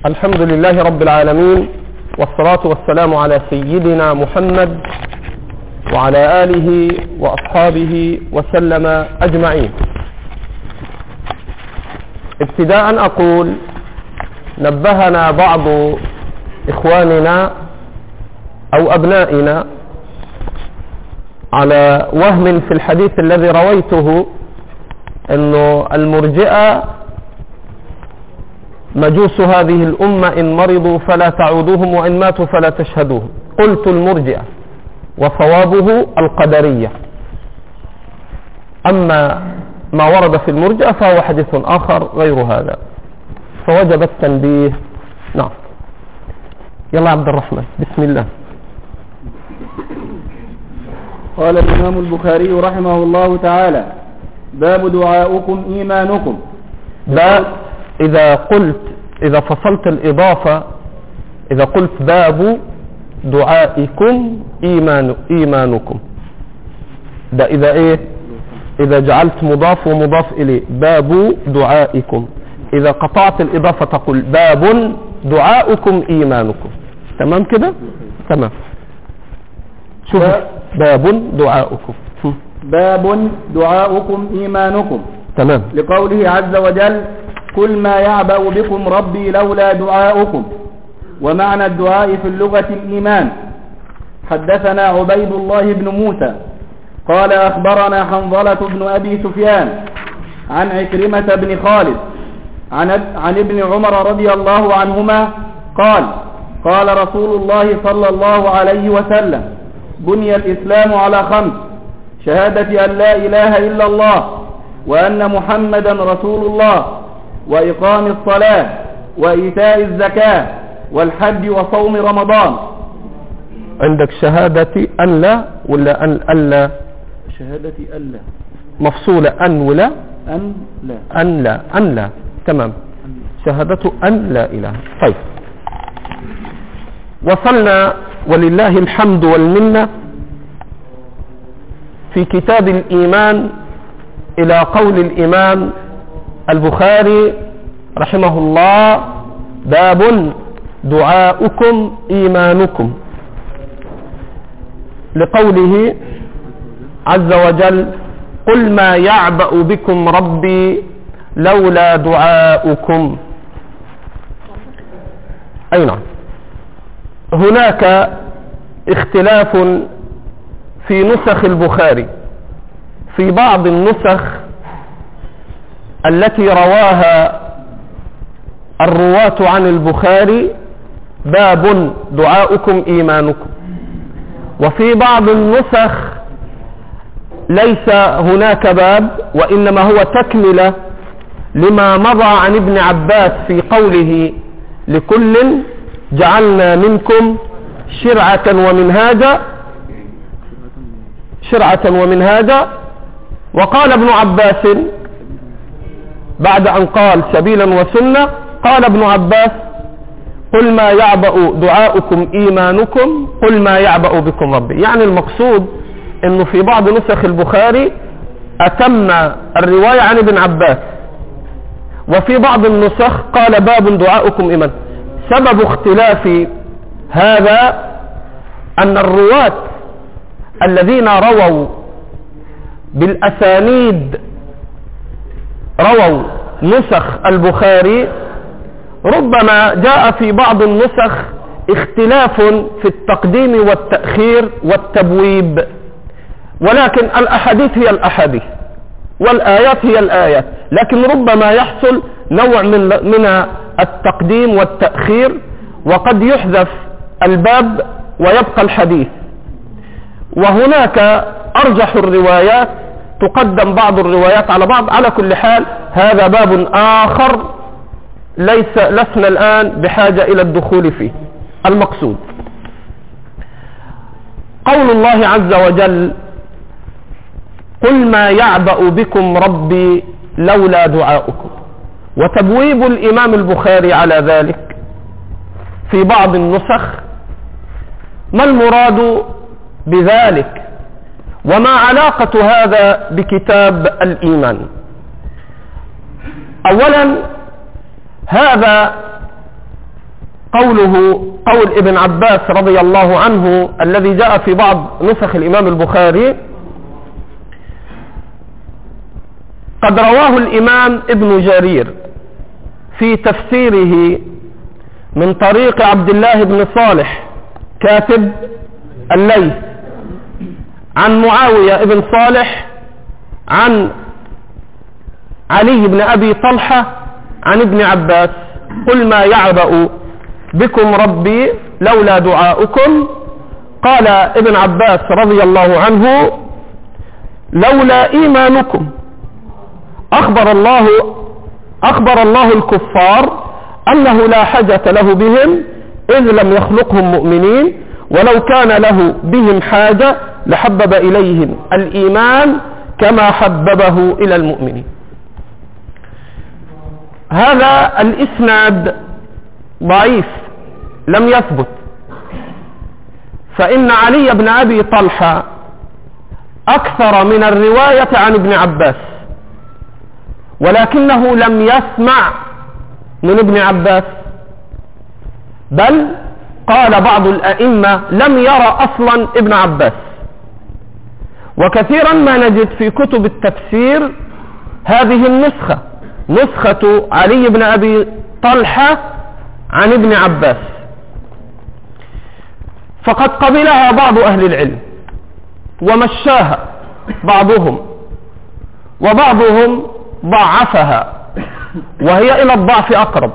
الحمد لله رب العالمين، والصلاة والسلام على سيدنا محمد وعلى آله وأصحابه وسلم أجمعين. ابتداء أقول نبهنا بعض إخواننا أو أبنائنا على وهم في الحديث الذي رويته، أنه المرجئة مجوس هذه الأمة، إن مرضوا فلا تعودوهم وإن ماتوا فلا تشهدوهم. قلت المرجئة وصوابه القدرية، أما ما ورد في المرجئة فهو حديث آخر غير هذا، فوجب التنبيه. نعم، يلا عبد الرحمن، بسم الله. قال الإمام البخاري رحمه الله تعالى: باب دعاؤكم إيمانكم. باب إذا فصلت الإضافة، إذا قلت باب دعائكم إيمانكم، ده إذا جعلت مضاف ومضاف إليه باب دعائكم. إذا قطعت الإضافة تقول باب دعاؤكم إيمانكم. تمام كده؟ تمام. شوف، باب دعاؤكم، باب دعاؤكم إيمانكم. تمام. لقوله عز وجل: قل ما يعبأ بكم ربي لولا دعاؤكم. ومعنى الدعاء في اللغة الإيمان. حدثنا عبيد الله بن موسى قال أخبرنا حنظلة بن أبي سفيان عن عكرمة بن خالد عن ابن عمر رضي الله عنهما قال: قال رسول الله صلى الله عليه وسلم: بني الإسلام على 5: شهادة أن لا إله إلا الله وأن محمدا رسول الله، وإقام الصلاة، وإيتاء الزكاة، والحج، وصوم رمضان. عندك شهادة أن لا ولا أن ألا؟ شهادة أن لا مفصولة، أن ولا؟ أن لا. أن لا، أن لا. تمام. شهادة أن لا إله. طيب، وصلنا ولله الحمد والمنة في كتاب الإيمان إلى قول الإمام البخاري رحمه الله: باب دعاؤكم إيمانكم، لقوله عز وجل: قل ما يعبأ بكم ربي لولا دعاؤكم. أي نعم، هناك اختلاف في نسخ البخاري. في بعض النسخ التي رواها الرواة عن البخاري باب دعاؤكم إيمانكم، وفي بعض النسخ ليس هناك باب، وإنما هو تكملة لما مضى عن ابن عباس في قوله: لكل جعلنا منكم شرعة ومنهاجا. وقال ابن عباس بعد أن قال سبيلا وسنة، قال ابن عباس: قل ما يعبأ دعاؤكم إيمانكم، قل ما يعبأ بكم ربي. يعني المقصود انه في بعض نسخ البخاري أتم الرواية عن ابن عباس، وفي بعض النسخ قال باب دعاؤكم إيمان. سبب اختلاف هذا أن الرواة الذين رووا بالأسانيد رووا نسخ البخاري، ربما جاء في بعض النسخ اختلاف في التقديم والتأخير والتبويب، ولكن الأحاديث هي الأحاديث والآيات هي الآيات، لكن ربما يحصل نوع من التقديم والتأخير، وقد يحذف الباب ويبقى الحديث. وهناك أرجح الروايات تقدم بعض الروايات على بعض. على كل حال هذا باب آخر لسنا الآن بحاجة إلى الدخول فيه. المقصود قول الله عز وجل: قل ما يعبأ بكم ربي لولا دعاؤكم. وتبويب الإمام البخاري على ذلك في بعض النسخ: ما المراد بذلك؟ وما علاقة هذا بكتاب الإيمان؟ أولا، هذا قول ابن عباس رضي الله عنه الذي جاء في بعض نسخ الإمام البخاري، قد رواه الإمام ابن جرير في تفسيره من طريق عبد الله بن صالح كاتب الليث عن معاوية بن صالح عن علي بن أبي طلحة عن ابن عباس: قل ما يعبأ بكم ربي لولا دعاؤكم. قال ابن عباس رضي الله عنه: لولا إيمانكم. أخبر الله الكفار أنه لا حاجة له بهم إذ لم يخلقهم مؤمنين، ولو كان له بهم حاجة لحبب إليهم الإيمان كما حببه إلى المؤمنين. هذا الإسناد ضعيف لم يثبت، فإن علي بن أبي طلحة أكثر من الرواية عن ابن عباس، ولكنه لم يسمع من ابن عباس، بل قال بعض الأئمة لم يرى أصلا ابن عباس. وكثيرا ما نجد في كتب التفسير هذه النسخة، نسخة علي بن أبي طلحة عن ابن عباس، فقد قبلها بعض أهل العلم ومشاها بعضهم، وبعضهم ضعفها، وهي إلى الضعف أقرب.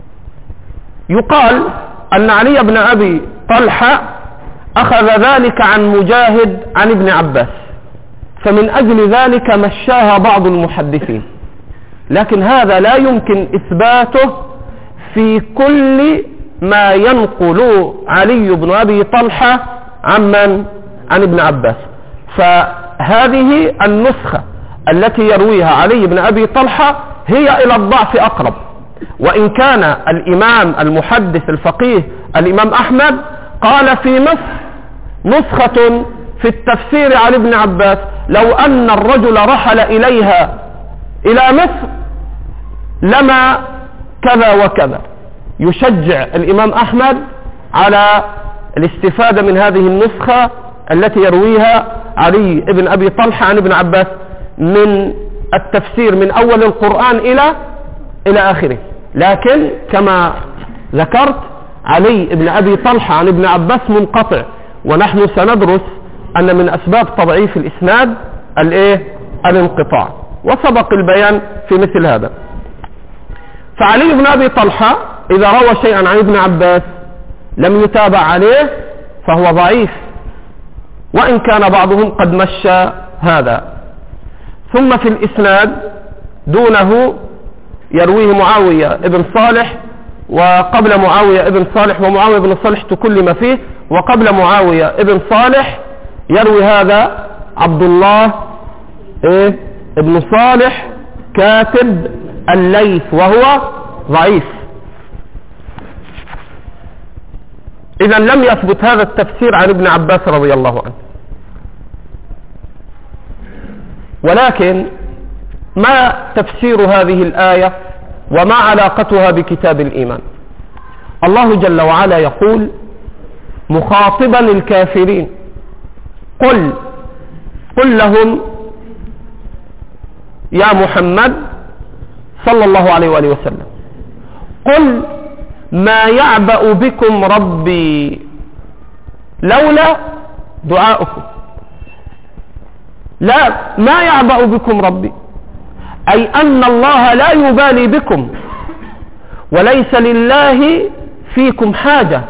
يقال أن علي بن أبي طلحة أخذ ذلك عن مجاهد عن ابن عباس، فمن أجل ذلك مشاها بعض المحدثين، لكن هذا لا يمكن إثباته في كل ما ينقل علي بن أبي طلحة عن ابن عباس. فهذه النسخة التي يرويها علي بن أبي طلحة هي إلى الضعف أقرب، وإن كان الإمام المحدث الفقيه الإمام أحمد قال في مصر نسخة في التفسير عن ابن عباس: لو أن الرجل رحل إليها إلى مصر لما كذا وكذا. يشجع الإمام أحمد على الاستفادة من هذه النسخة التي يرويها علي بن أبي طلحة عن ابن عباس من التفسير من أول القرآن إلى آخره. لكن كما ذكرت علي بن أبي طلحة عن ابن عباس منقطع، ونحن سندرس أن من أسباب تضعيف الإسناد الانقطاع، وسبق البيان في مثل هذا. فعلي بن أبي طلحة إذا روى شيئا عن ابن عباس لم يتابع عليه فهو ضعيف، وإن كان بعضهم قد مشى هذا. ثم في الإسناد دونه يرويه معاوية ابن صالح، وقبل معاوية ابن صالح ومعاوية ابن صالح تكلم فيه، وقبل معاوية ابن صالح يروي هذا عبد الله ابن صالح كاتب الليث وهو ضعيف. إذن لم يثبت هذا التفسير عن ابن عباس رضي الله عنه. ولكن ما تفسير هذه الآية وما علاقتها بكتاب الإيمان؟ الله جل وعلا يقول مخاطبا الكافرين: قل لهم يا محمد صلى الله عليه وآله وسلم، قل ما يعبأ بكم ربي لولا دعاؤكم. لا، ما يعبأ بكم ربي، أي أن الله لا يبالي بكم، وليس لله فيكم حاجة،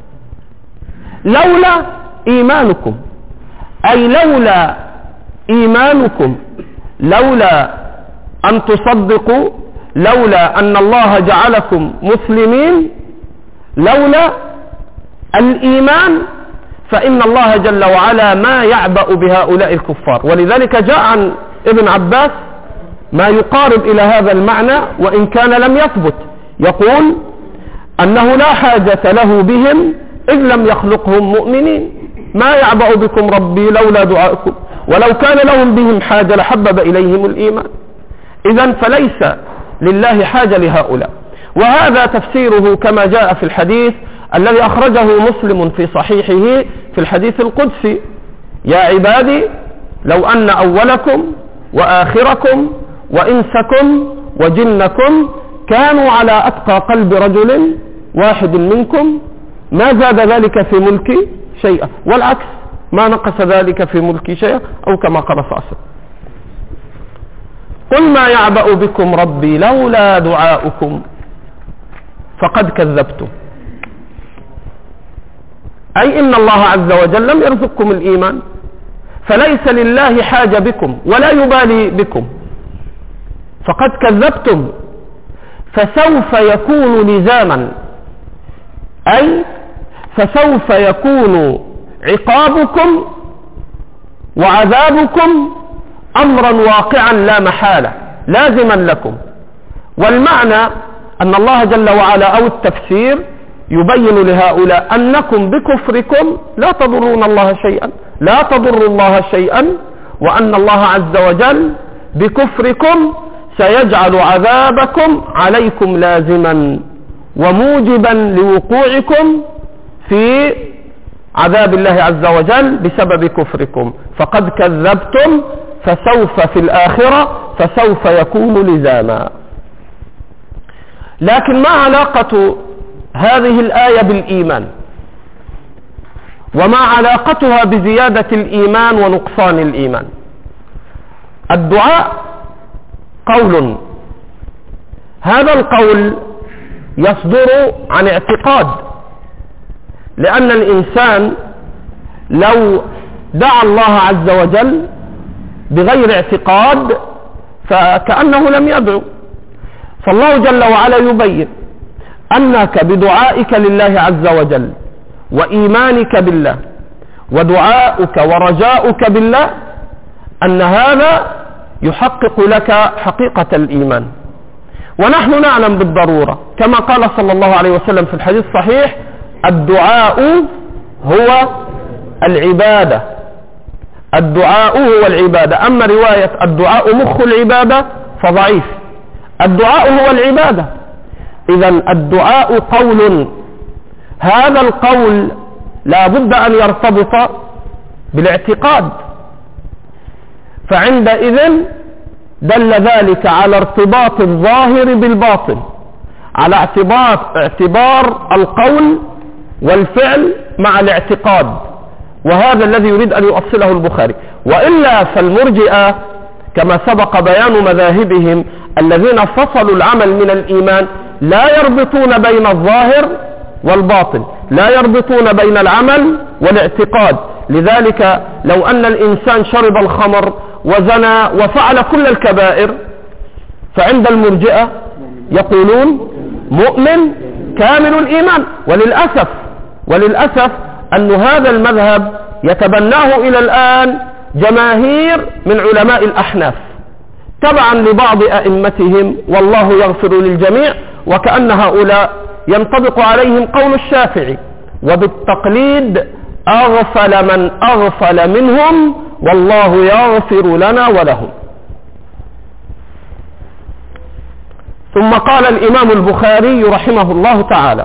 لولا إيمانكم، أي لولا إيمانكم، لولا أن تصدقوا، لولا أن الله جعلكم مسلمين، لولا الإيمان، فإن الله جل وعلا ما يعبأ بهؤلاء الكفار. ولذلك جاء عن ابن عباس ما يقارب إلى هذا المعنى وإن كان لم يثبت، يقول أنه لا حاجة له بهم إذ لم يخلقهم مؤمنين، ما يعبأ بكم ربي لولا دعاؤكم، ولو كان لهم بهم حاجة لحبب إليهم الإيمان. إذن فليس لله حاجة لهؤلاء. وهذا تفسيره كما جاء في الحديث الذي أخرجه مسلم في صحيحه في الحديث القدسي: يا عبادي لو أن أولكم وآخركم وإنسكم وجنكم كانوا على أتقى قلب رجل واحد منكم ما زاد ذلك في ملكي شيئا، والعكس ما نقص ذلك في ملكي شيئا، أو كما قال صلى الله عليه وسلم: قل ما يعبأ بكم ربي لولا دعاؤكم فقد كذبتم. أي إن الله عز وجل لم يرزقكم الإيمان، فليس لله حاجة بكم ولا يبالي بكم، فقد كذبتم، فسوف يكون لزاما، أي فسوف يكون عقابكم وعذابكم أمرا واقعا لا محالة لازما لكم. والمعنى أن الله جل وعلا أو التفسير يبين لهؤلاء أنكم بكفركم لا تضرون الله شيئا، لا تضر الله شيئا، وأن الله عز وجل بكفركم سيجعل عذابكم عليكم لازما وموجبا لوقوعكم في عذاب الله عز وجل بسبب كفركم. فقد كذبتم، فسوف في الآخرة فسوف يكون لزاما. لكن ما علاقة هذه الآية بالإيمان؟ وما علاقتها بزيادة الإيمان ونقصان الإيمان؟ الدعاء قول، هذا القول يصدر عن اعتقاد، لأن الإنسان لو دعا الله عز وجل بغير اعتقاد فكأنه لم يدعو. فالله جل وعلا يبين أنك بدعائك لله عز وجل وإيمانك بالله ودعاؤك ورجاؤك بالله أن هذا يحقق لك حقيقة الإيمان. ونحن نعلم بالضرورة كما قال صلى الله عليه وسلم في الحديث الصحيح: الدعاء هو العبادة، الدعاء هو العبادة. أما رواية الدعاء مخ العبادة فضعيف، الدعاء هو العبادة. إذن الدعاء قول، هذا القول لا بد أن يرتبط بالاعتقاد، فعندئذ دل ذلك على ارتباط الظاهر بالباطن، على اعتبار القول والفعل مع الاعتقاد، وهذا الذي يريد أن يؤصله البخاري. وإلا فالمرجئة كما سبق بيان مذاهبهم الذين فصلوا العمل من الإيمان لا يربطون بين الظاهر والباطن، لا يربطون بين العمل والاعتقاد. لذلك لو أن الإنسان شرب الخمر وزنى وفعل كل الكبائر فعند المرجئة يقولون مؤمن كامل الإيمان. وللأسف أن هذا المذهب يتبناه إلى الآن جماهير من علماء الأحناف تبعا لبعض أئمتهم، والله يغفر للجميع، وكأن هؤلاء ينطبق عليهم قول الشافعي: وبالتقليد أغفل من أغفل منهم والله يغفر لنا ولهم. ثم قال الإمام البخاري رحمه الله تعالى: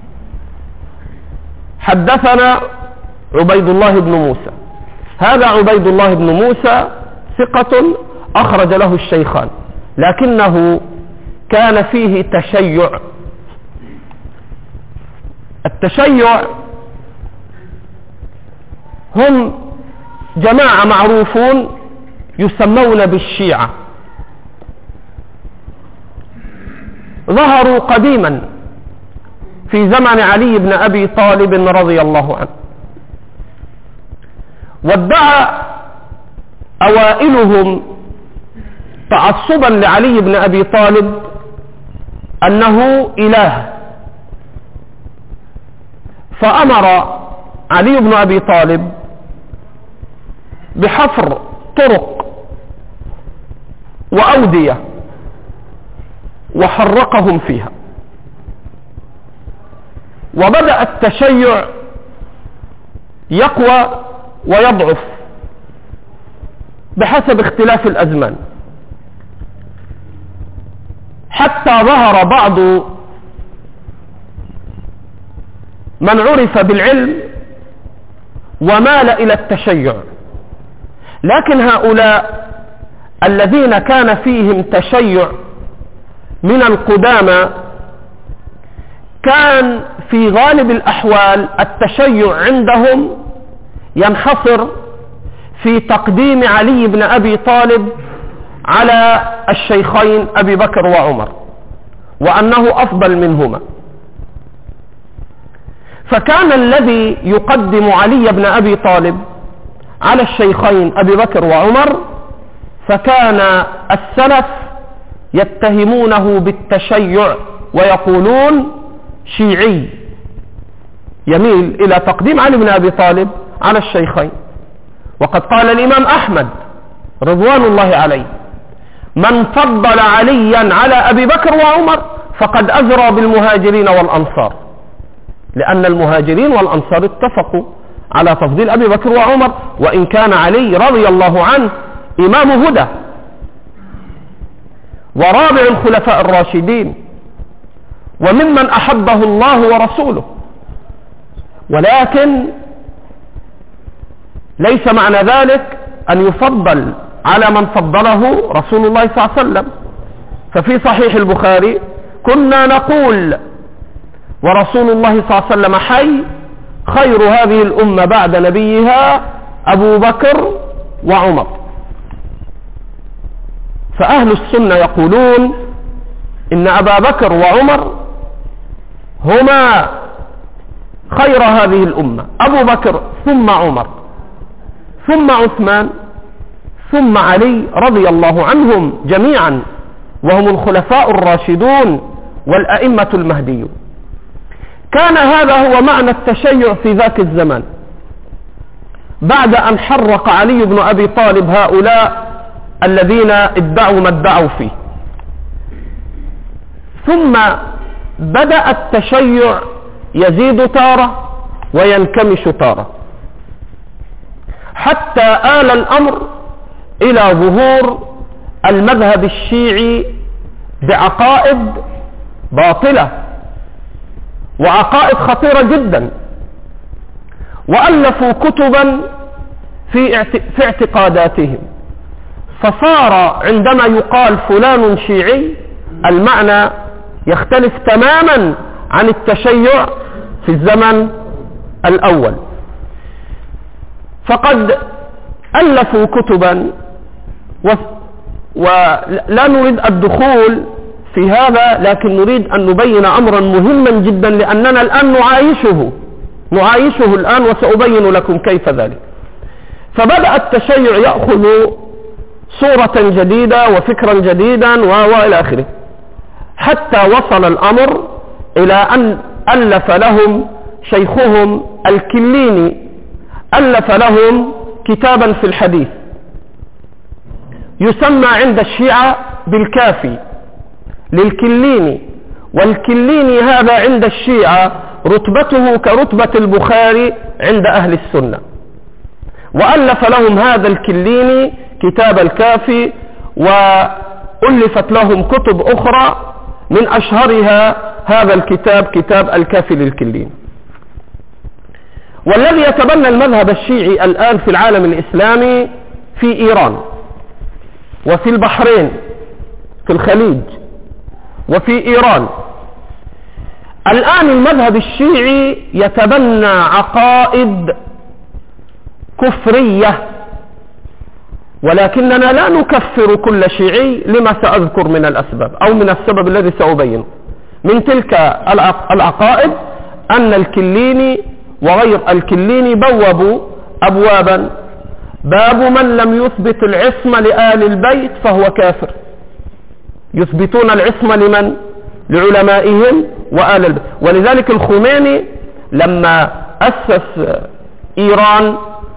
حدثنا عبيد الله بن موسى. هذا عبيد الله بن موسى ثقة أخرج له الشيخان، لكنه كان فيه تشيع. التشيع هم جماعة معروفون يسمون بالشيعة، ظهروا قديما في زمن علي بن أبي طالب رضي الله عنه، وادعى أوائلهم تعصبا لعلي بن أبي طالب أنه إله، فأمر علي بن أبي طالب بحفر طرق وأودية وحرقهم فيها. وبدأ التشيع يقوى ويضعف بحسب اختلاف الأزمان، حتى ظهر بعض من عرف بالعلم ومال إلى التشيع، لكن هؤلاء الذين كان فيهم تشيع من القدامى كان في غالب الأحوال التشيع عندهم ينحصر في تقديم علي بن أبي طالب على الشيخين أبي بكر وعمر، وأنه أفضل منهما. فكان الذي يقدم علي بن أبي طالب على الشيخين أبي بكر وعمر فكان السلف يتهمونه بالتشيع ويقولون شيعي يميل إلى تقديم علي بن أبي طالب على الشيخين. وقد قال الإمام أحمد رضوان الله عليه: من فضل عليا على أبي بكر وعمر فقد أزرى بالمهاجرين والأنصار، لأن المهاجرين والأنصار اتفقوا على تفضيل أبي بكر وعمر، وإن كان علي رضي الله عنه إمام هدى ورابع الخلفاء الراشدين وممن أحبه الله ورسوله، ولكن ليس معنى ذلك أن يفضل على من فضله رسول الله صلى الله عليه وسلم. ففي صحيح البخاري: كنا نقول ورسول الله صلى الله عليه وسلم حي، خير هذه الأمة بعد نبيها أبو بكر وعمر. فأهل السنة يقولون إن أبا بكر وعمر هما خير هذه الأمة، أبو بكر ثم عمر ثم عثمان ثم علي رضي الله عنهم جميعا، وهم الخلفاء الراشدون والأئمة المهديون. كان هذا هو معنى التشيع في ذاك الزمان، بعد أن حرق علي بن أبي طالب هؤلاء الذين ادعوا ما ادعوا فيه. ثم بدأ التشيع يزيد تارة وينكمش تارة، حتى آل الأمر إلى ظهور المذهب الشيعي بعقائد باطلة وعقائد خطيرة جدا، وألفوا كتبا في اعتقاداتهم. فصار عندما يقال فلان شيعي المعنى يختلف تماما عن التشيع في الزمن الأول. فقد ألفوا كتبا ولا نريد الدخول في هذا، لكن نريد أن نبين أمرا مهما جدا لأننا الآن نعايشه الآن، وسأبين لكم كيف ذلك. فبدأ التشيع يأخذ صورة جديدة وفكرا جديدا وإلى آخره، حتى وصل الأمر إلى أن ألف لهم شيخهم الكليني، ألف لهم كتابا في الحديث يسمى عند الشيعة بالكافي للكليني. والكليني هذا عند الشيعة رتبته كرتبة البخاري عند أهل السنة، وألف لهم هذا الكليني كتاب الكافي، وألفت لهم كتب أخرى من أشهرها هذا الكتاب، كتاب الكافي للكليني. والذي يتبنى المذهب الشيعي الآن في العالم الإسلامي في إيران وفي البحرين في الخليج وفي إيران، الآن المذهب الشيعي يتبنى عقائد كفرية، ولكننا لا نكفر كل شيعي لما سأذكر من الأسباب أو من السبب الذي سأبينه. من تلك العقائد أن الكليني وغير الكليني بوبوا أبوابا: باب من لم يثبت العصمة لآل البيت فهو كافر. يثبتون العصمة لمن؟ لعلمائهم وآل البيت. ولذلك الخميني لما أسس إيران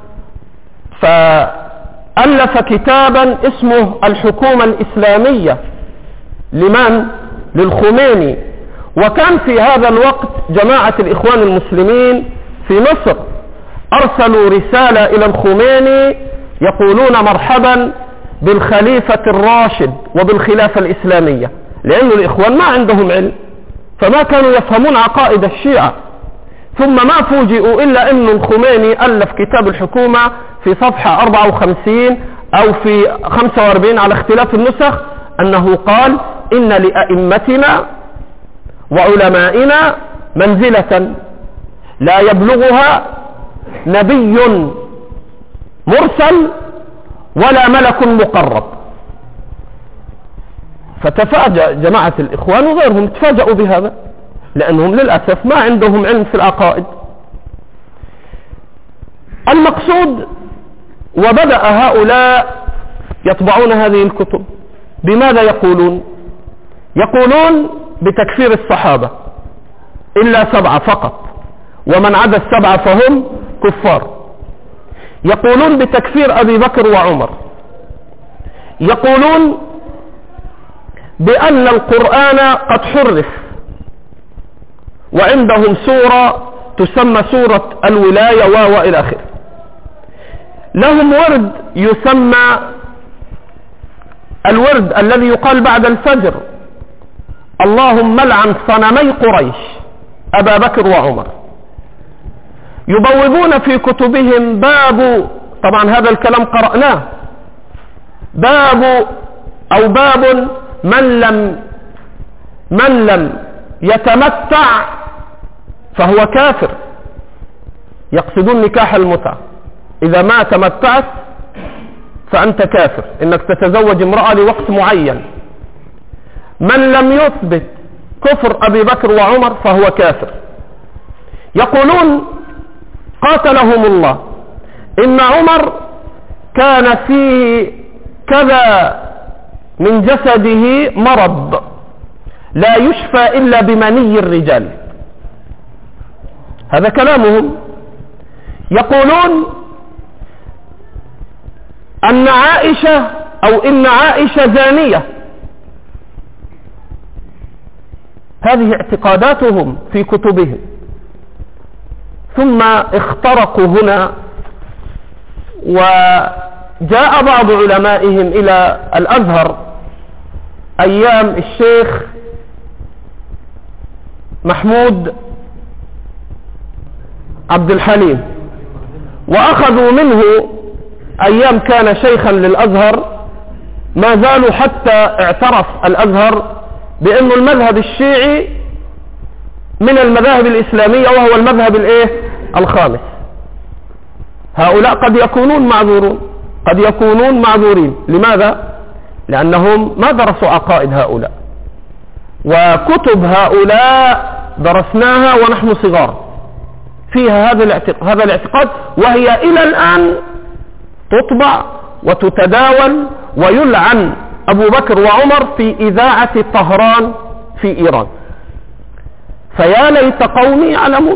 فألف كتابا اسمه الحكومة الإسلامية. لمن؟ للخميني. وكان في هذا الوقت جماعة الإخوان المسلمين في مصر أرسلوا رسالة إلى الخميني يقولون مرحبا بالخليفة الراشد وبالخلافة الإسلامية، لأن الإخوان ما عندهم علم، فما كانوا يفهمون عقائد الشيعة. ثم ما فوجئوا إلا أن الخميني ألف كتاب الحكومة في صفحة 54 أو في 45 على اختلاف النسخ، أنه قال إن لأئمتنا وعلمائنا منزلة لا يبلغها نبي مرسل ولا ملك مقرب. فتفاجأ جماعة الإخوان وغيرهم، تفاجأوا بهذا لأنهم للأسف ما عندهم علم في العقائد. المقصود، وبدأ هؤلاء يطبعون هذه الكتب. بماذا يقولون؟ يقولون بتكفير الصحابة إلا 7 فقط، ومن عدا 7 فهم كفار. يقولون بتكفير أبي بكر وعمر. يقولون بأن القرآن قد حرف، وعندهم سورة تسمى سورة الولاية وإلى آخره. لهم ورد يسمى الورد الذي يقال بعد الفجر: اللهم لعن صنمي قريش أبا بكر وعمر. يبوبون في كتبهم باب، طبعا هذا الكلام قرأناه، باب من لم يتمتع فهو كافر. يقصدون نكاح المتعة، إذا ما تمتعت فأنت كافر، إنك تتزوج امرأة لوقت معين. من لم يثبت كفر أبي بكر وعمر فهو كافر. يقولون قاتلهم الله إن عمر كان فيه كذا من جسده مرض لا يشفى إلا بمني الرجال. هذا كلامهم. يقولون أن عائشة أو إن عائشة زانية. هذه اعتقاداتهم في كتبهم. ثم اخترقوا هنا، وجاء بعض علمائهم إلى الأزهر أيام الشيخ محمود عبد الحليم، وأخذوا منه أيام كان شيخا للأزهر. ما زالوا حتى اعترف الأزهر بأن المذهب الشيعي من المذاهب الإسلامية، وهو المذهب الخامس. هؤلاء قد يكونون معذورون، قد يكونون معذورين. لماذا؟ لأنهم ما درسوا عقائد هؤلاء، وكتب هؤلاء درسناها ونحن صغار فيها هذا الاعتقاد، وهي إلى الآن تطبع وتتداول، ويلعن أبو بكر وعمر في إذاعة طهران في إيران. فيا ليت قومي يعلمون.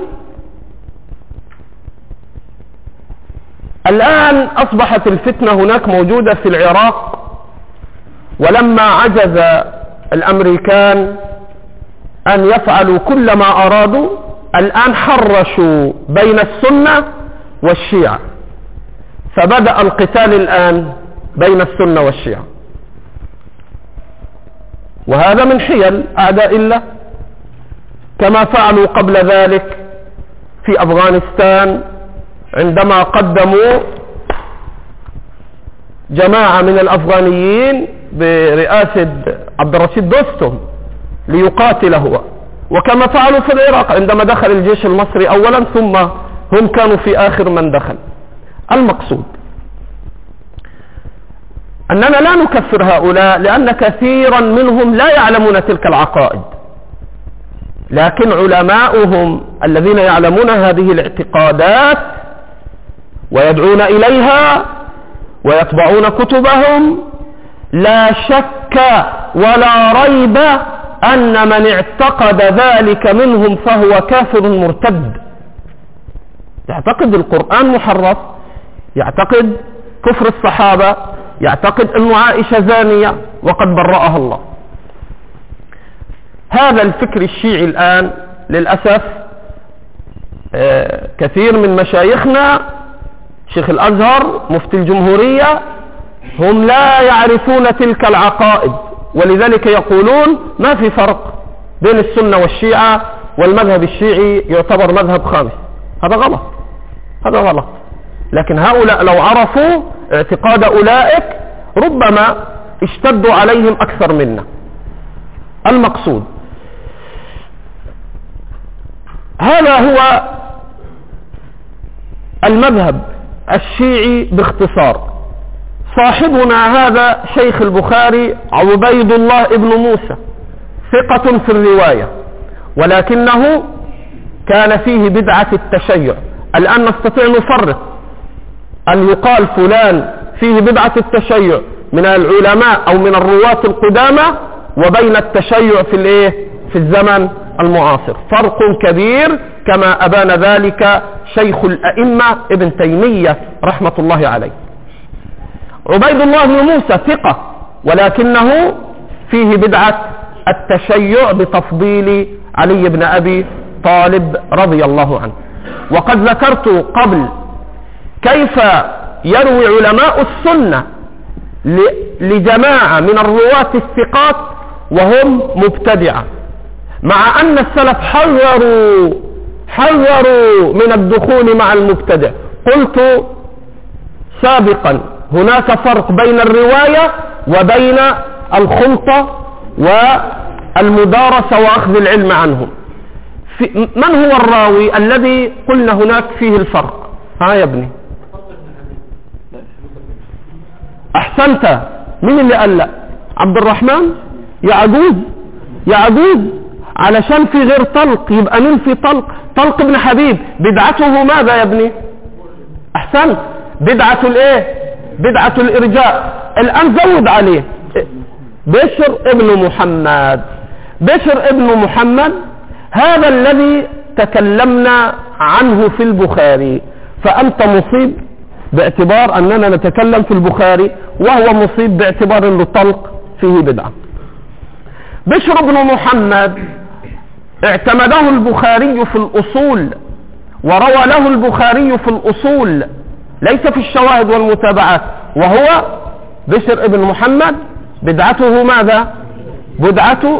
الآن أصبحت الفتنة هناك موجودة في العراق، ولما عجز الأمريكان أن يفعلوا كل ما أرادوا، الآن حرشوا بين السنة والشيعة، فبدأ القتال الآن بين السنة والشيعة. وهذا من حيل أعداء الله، كما فعلوا قبل ذلك في أفغانستان عندما قدموا جماعة من الأفغانيين برئاسة عبد الرشيد دوستم ليقاتل هو، وكما فعلوا في العراق عندما دخل الجيش المصري أولا، ثم هم كانوا في آخر من دخل. المقصود أننا لا نكفر هؤلاء، لأن كثيرا منهم لا يعلمون تلك العقائد، لكن علماؤهم الذين يعلمون هذه الاعتقادات ويدعون إليها ويطبعون كتبهم، لا شك ولا ريب أن من اعتقد ذلك منهم فهو كافر مرتد. يعتقد القرآن محرف، يعتقد كفر الصحابة، يعتقد أن عائشة زانية وقد برأها الله. هذا الفكر الشيعي الآن للأسف كثير من مشايخنا، شيخ الأزهر، مفتي الجمهورية، هم لا يعرفون تلك العقائد، ولذلك يقولون ما في فرق بين السنة والشيعة، والمذهب الشيعي يعتبر مذهب خامس. هذا غلط، هذا غلط. لكن هؤلاء لو عرفوا اعتقاد أولئك ربما اشتدوا عليهم أكثر منا. المقصود هذا هو المذهب الشيعي باختصار. صاحبنا هذا شيخ البخاري عبيد الله ابن موسى ثقة في الرواية، ولكنه كان فيه بدعة التشيع. الآن نستطيع نفرق أن يقال فلان فيه بدعة التشيع من العلماء أو من الرواة القدامى، وبين التشيع في الزمن المعاصر فرق كبير، كما أبان ذلك شيخ الأئمة ابن تيمية رحمة الله عليه. عبيد الله بن موسى ثقة، ولكنه فيه بدعة التشيع بتفضيل علي بن أبي طالب رضي الله عنه. وقد ذكرت قبل كيف يروي علماء السنة لجماعة من الرواة الثقات وهم مبتدعة، مع أن السلف حذروا من الدخول مع المبتدع. قلت سابقا هناك فرق بين الرواية وبين الخلطة والمدارسة وأخذ العلم عنهم. من هو الراوي الذي قلنا هناك فيه الفرق؟ ها يا ابني أحسنت. مين اللي قال لا؟ عبد الرحمن يا عجوز علشان في غير طلق يبقى مين في طلق؟ طلق ابن حبيب بدعته ماذا يا ابني؟ أحسنت، بدعة بدعة الإرجاء. الآن زود عليه بشر ابن محمد هذا الذي تكلمنا عنه في البخاري. فأنت مصيب باعتبار أننا نتكلم في البخاري، وهو مصيب باعتبار أنه طلق فيه بدعة. بشر بن محمد اعتمده البخاري في الأصول، وروى له البخاري في الأصول ليس في الشواهد والمتابعات. وهو بشر ابن محمد بدعته ماذا؟ بدعة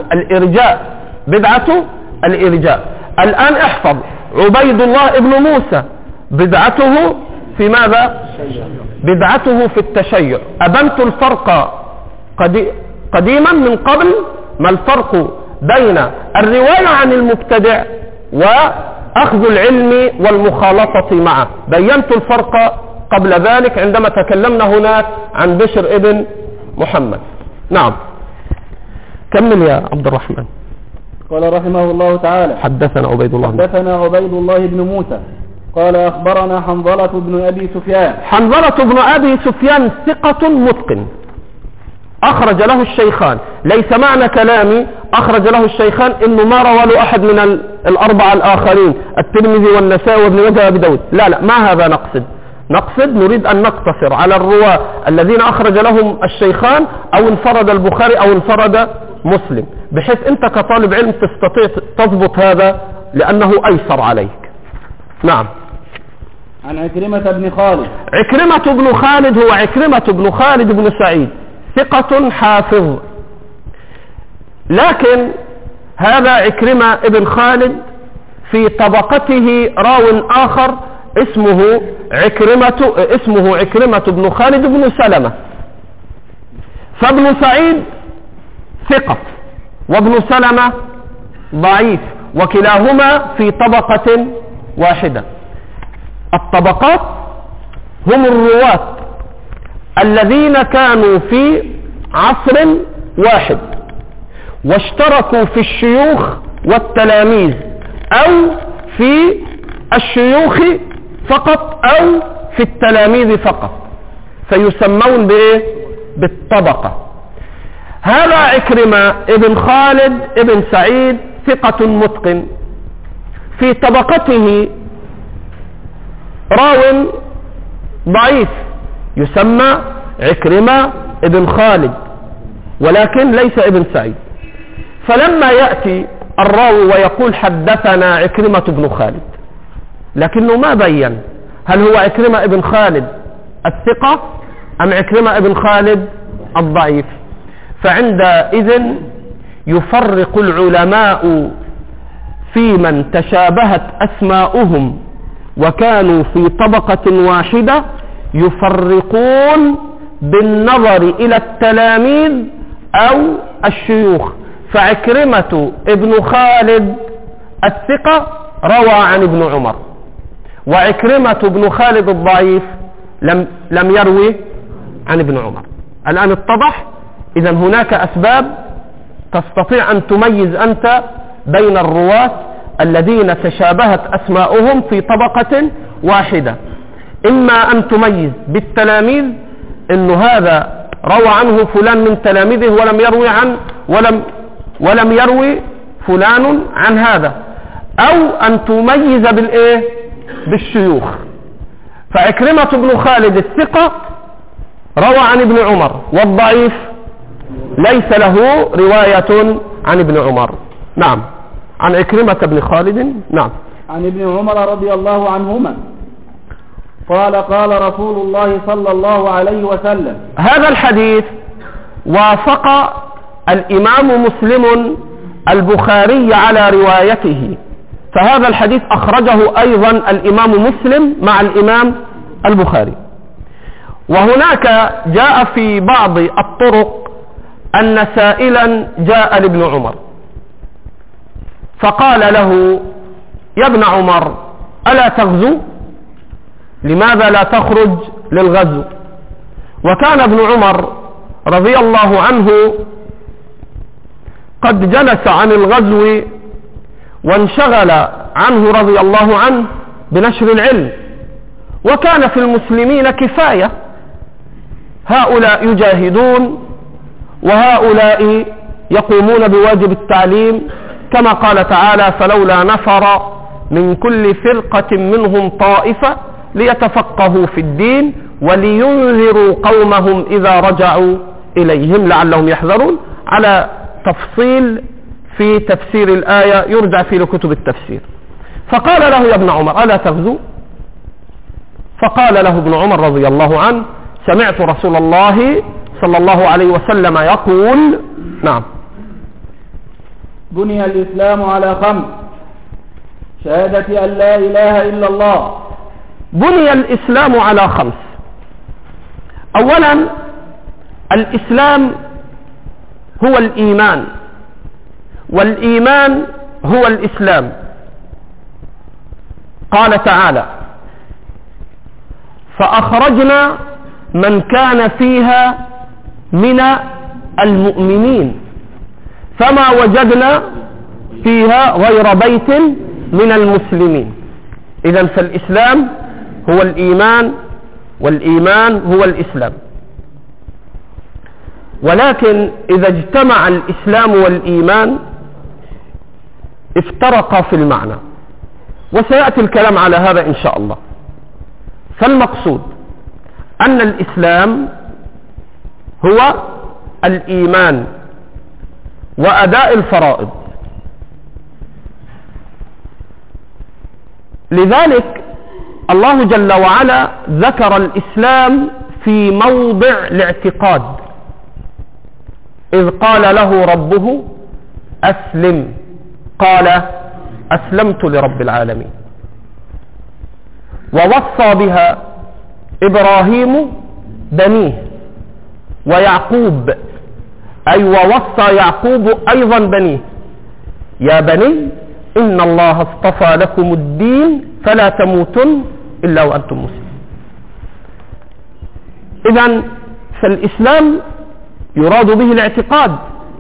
الإرجاء. الآن احفظ عبيد الله ابن موسى بدعته في ماذا؟ بدعته في التشيع. أبنت الفرق قديما من قبل. ما الفرق بين الرواية عن المبتدع وأخذ العلم والمخالطة معه؟ بينت الفرق قبل ذلك عندما تكلمنا هناك عن بشر ابن محمد. نعم كمل يا عبد الرحمن. قال رحمه الله تعالى: حدثنا عبيد الله بن موسى قال أخبرنا حنظلة بن أبي سفيان ثقة متقن أخرج له الشيخان. ليس معنى كلامي أخرج له الشيخان إنه ما روى له أحد من الأربعة الآخرين الترمذي والنسائي وابن ماجه وأبي داود. لا ما هذا نقصد نريد أن نقتصر على الرواة الذين أخرج لهم الشيخان أو انفرد البخاري أو انفرد مسلم، بحيث أنت كطالب علم تستطيع تضبط هذا لأنه أيسر عليك. نعم. عن عكرمة بن خالد. عكرمة بن خالد هو عكرمة بن خالد بن سعيد ثقة حافظ، لكن هذا عكرمة ابن خالد في طبقته راو آخر اسمه عكرمة بن خالد بن سلمة. فابن سعيد ثقة وابن سلمة ضعيف، وكلاهما في طبقة واحدة. الطبقات هم الرواة الذين كانوا في عصر واحد واشتركوا في الشيوخ والتلاميذ، أو في الشيوخ فقط أو في التلاميذ فقط، فيسمون بالطبقة. هذا عكرمة ابن خالد ابن سعيد ثقة متقن، في طبقته راو ضعيف يسمى عكرمة ابن خالد ولكن ليس ابن سعيد. فلما يأتي الراوي ويقول حدثنا عكرمة بن خالد، لكنه ما بين هل هو عكرمة ابن خالد الثقة أم عكرمة ابن خالد الضعيف، فعندئذ يفرق العلماء في من تشابهت أسماؤهم وكانوا في طبقة واحدة يفرقون بالنظر إلى التلاميذ أو الشيوخ. فعكرمة ابن خالد الثقة روى عن ابن عمر، وعكرمة ابن خالد الضعيف لم يروي عن ابن عمر. الآن اتضح. إذا هناك أسباب تستطيع أن تميز أنت بين الرواة الذين تشابهت أسماؤهم في طبقة واحدة. إما أن تميز بالتلاميذ إنه هذا روى عنه فلان من تلاميذه ولم يروي فلان عن هذا، أو أن تميز بالشيوخ. فعكرمة بن خالد الثقة روى عن ابن عمر، والضعيف ليس له رواية عن ابن عمر. نعم. عن عكرمة بن خالد. نعم. عن ابن عمر رضي الله عنهما قال قال رسول الله صلى الله عليه وسلم. هذا الحديث وافق الإمام مسلم البخاري على روايته، فهذا الحديث أخرجه أيضا الإمام مسلم مع الإمام البخاري. وهناك جاء في بعض الطرق أن سائلا جاء لابن عمر فقال له: يا ابن عمر، ألا تغزو؟ لماذا لا تخرج للغزو؟ وكان ابن عمر رضي الله عنه قد جلس عن الغزو وانشغل عنه رضي الله عنه بنشر العلم، وكان في المسلمين كفاية، هؤلاء يجاهدون وهؤلاء يقومون بواجب التعليم، كما قال تعالى: فلولا نفر من كل فرقة منهم طائفة ليتفقهوا في الدين ولينذروا قومهم إذا رجعوا إليهم لعلهم يحذرون. على تفصيل في تفسير الآية يرجع في كتب التفسير. فقال له: يا ابن عمر، ألا تغزو؟ فقال له ابن عمر رضي الله عنه: سمعت رسول الله صلى الله عليه وسلم يقول. نعم. بني الإسلام على 5: شهادة أن لا إله إلا الله. بني الإسلام على 5. أولا، الإسلام هو الإيمان، والإيمان هو الإسلام. قال تعالى: فأخرجنا من كان فيها من المؤمنين فما وجدنا فيها غير بيت من المسلمين. إذن فالإسلام هو الإيمان، والإيمان هو الإسلام. ولكن إذا اجتمع الإسلام والإيمان افترقا في المعنى، وسيأتي الكلام على هذا إن شاء الله. فالمقصود أن الإسلام هو الإيمان وأداء الفرائض. لذلك الله جل وعلا ذكر الإسلام في موضع الاعتقاد، إذ قال له ربه: أسلم. قال: أسلمت لرب العالمين. ووصى بها إبراهيم بنيه، ويعقوب، أي ووصى يعقوب أيضا بنيه: يا بني إن الله اصطفى لكم الدين فلا تموتن إلا وأنتم مسلمون. إذن فالإسلام يراد به الاعتقاد.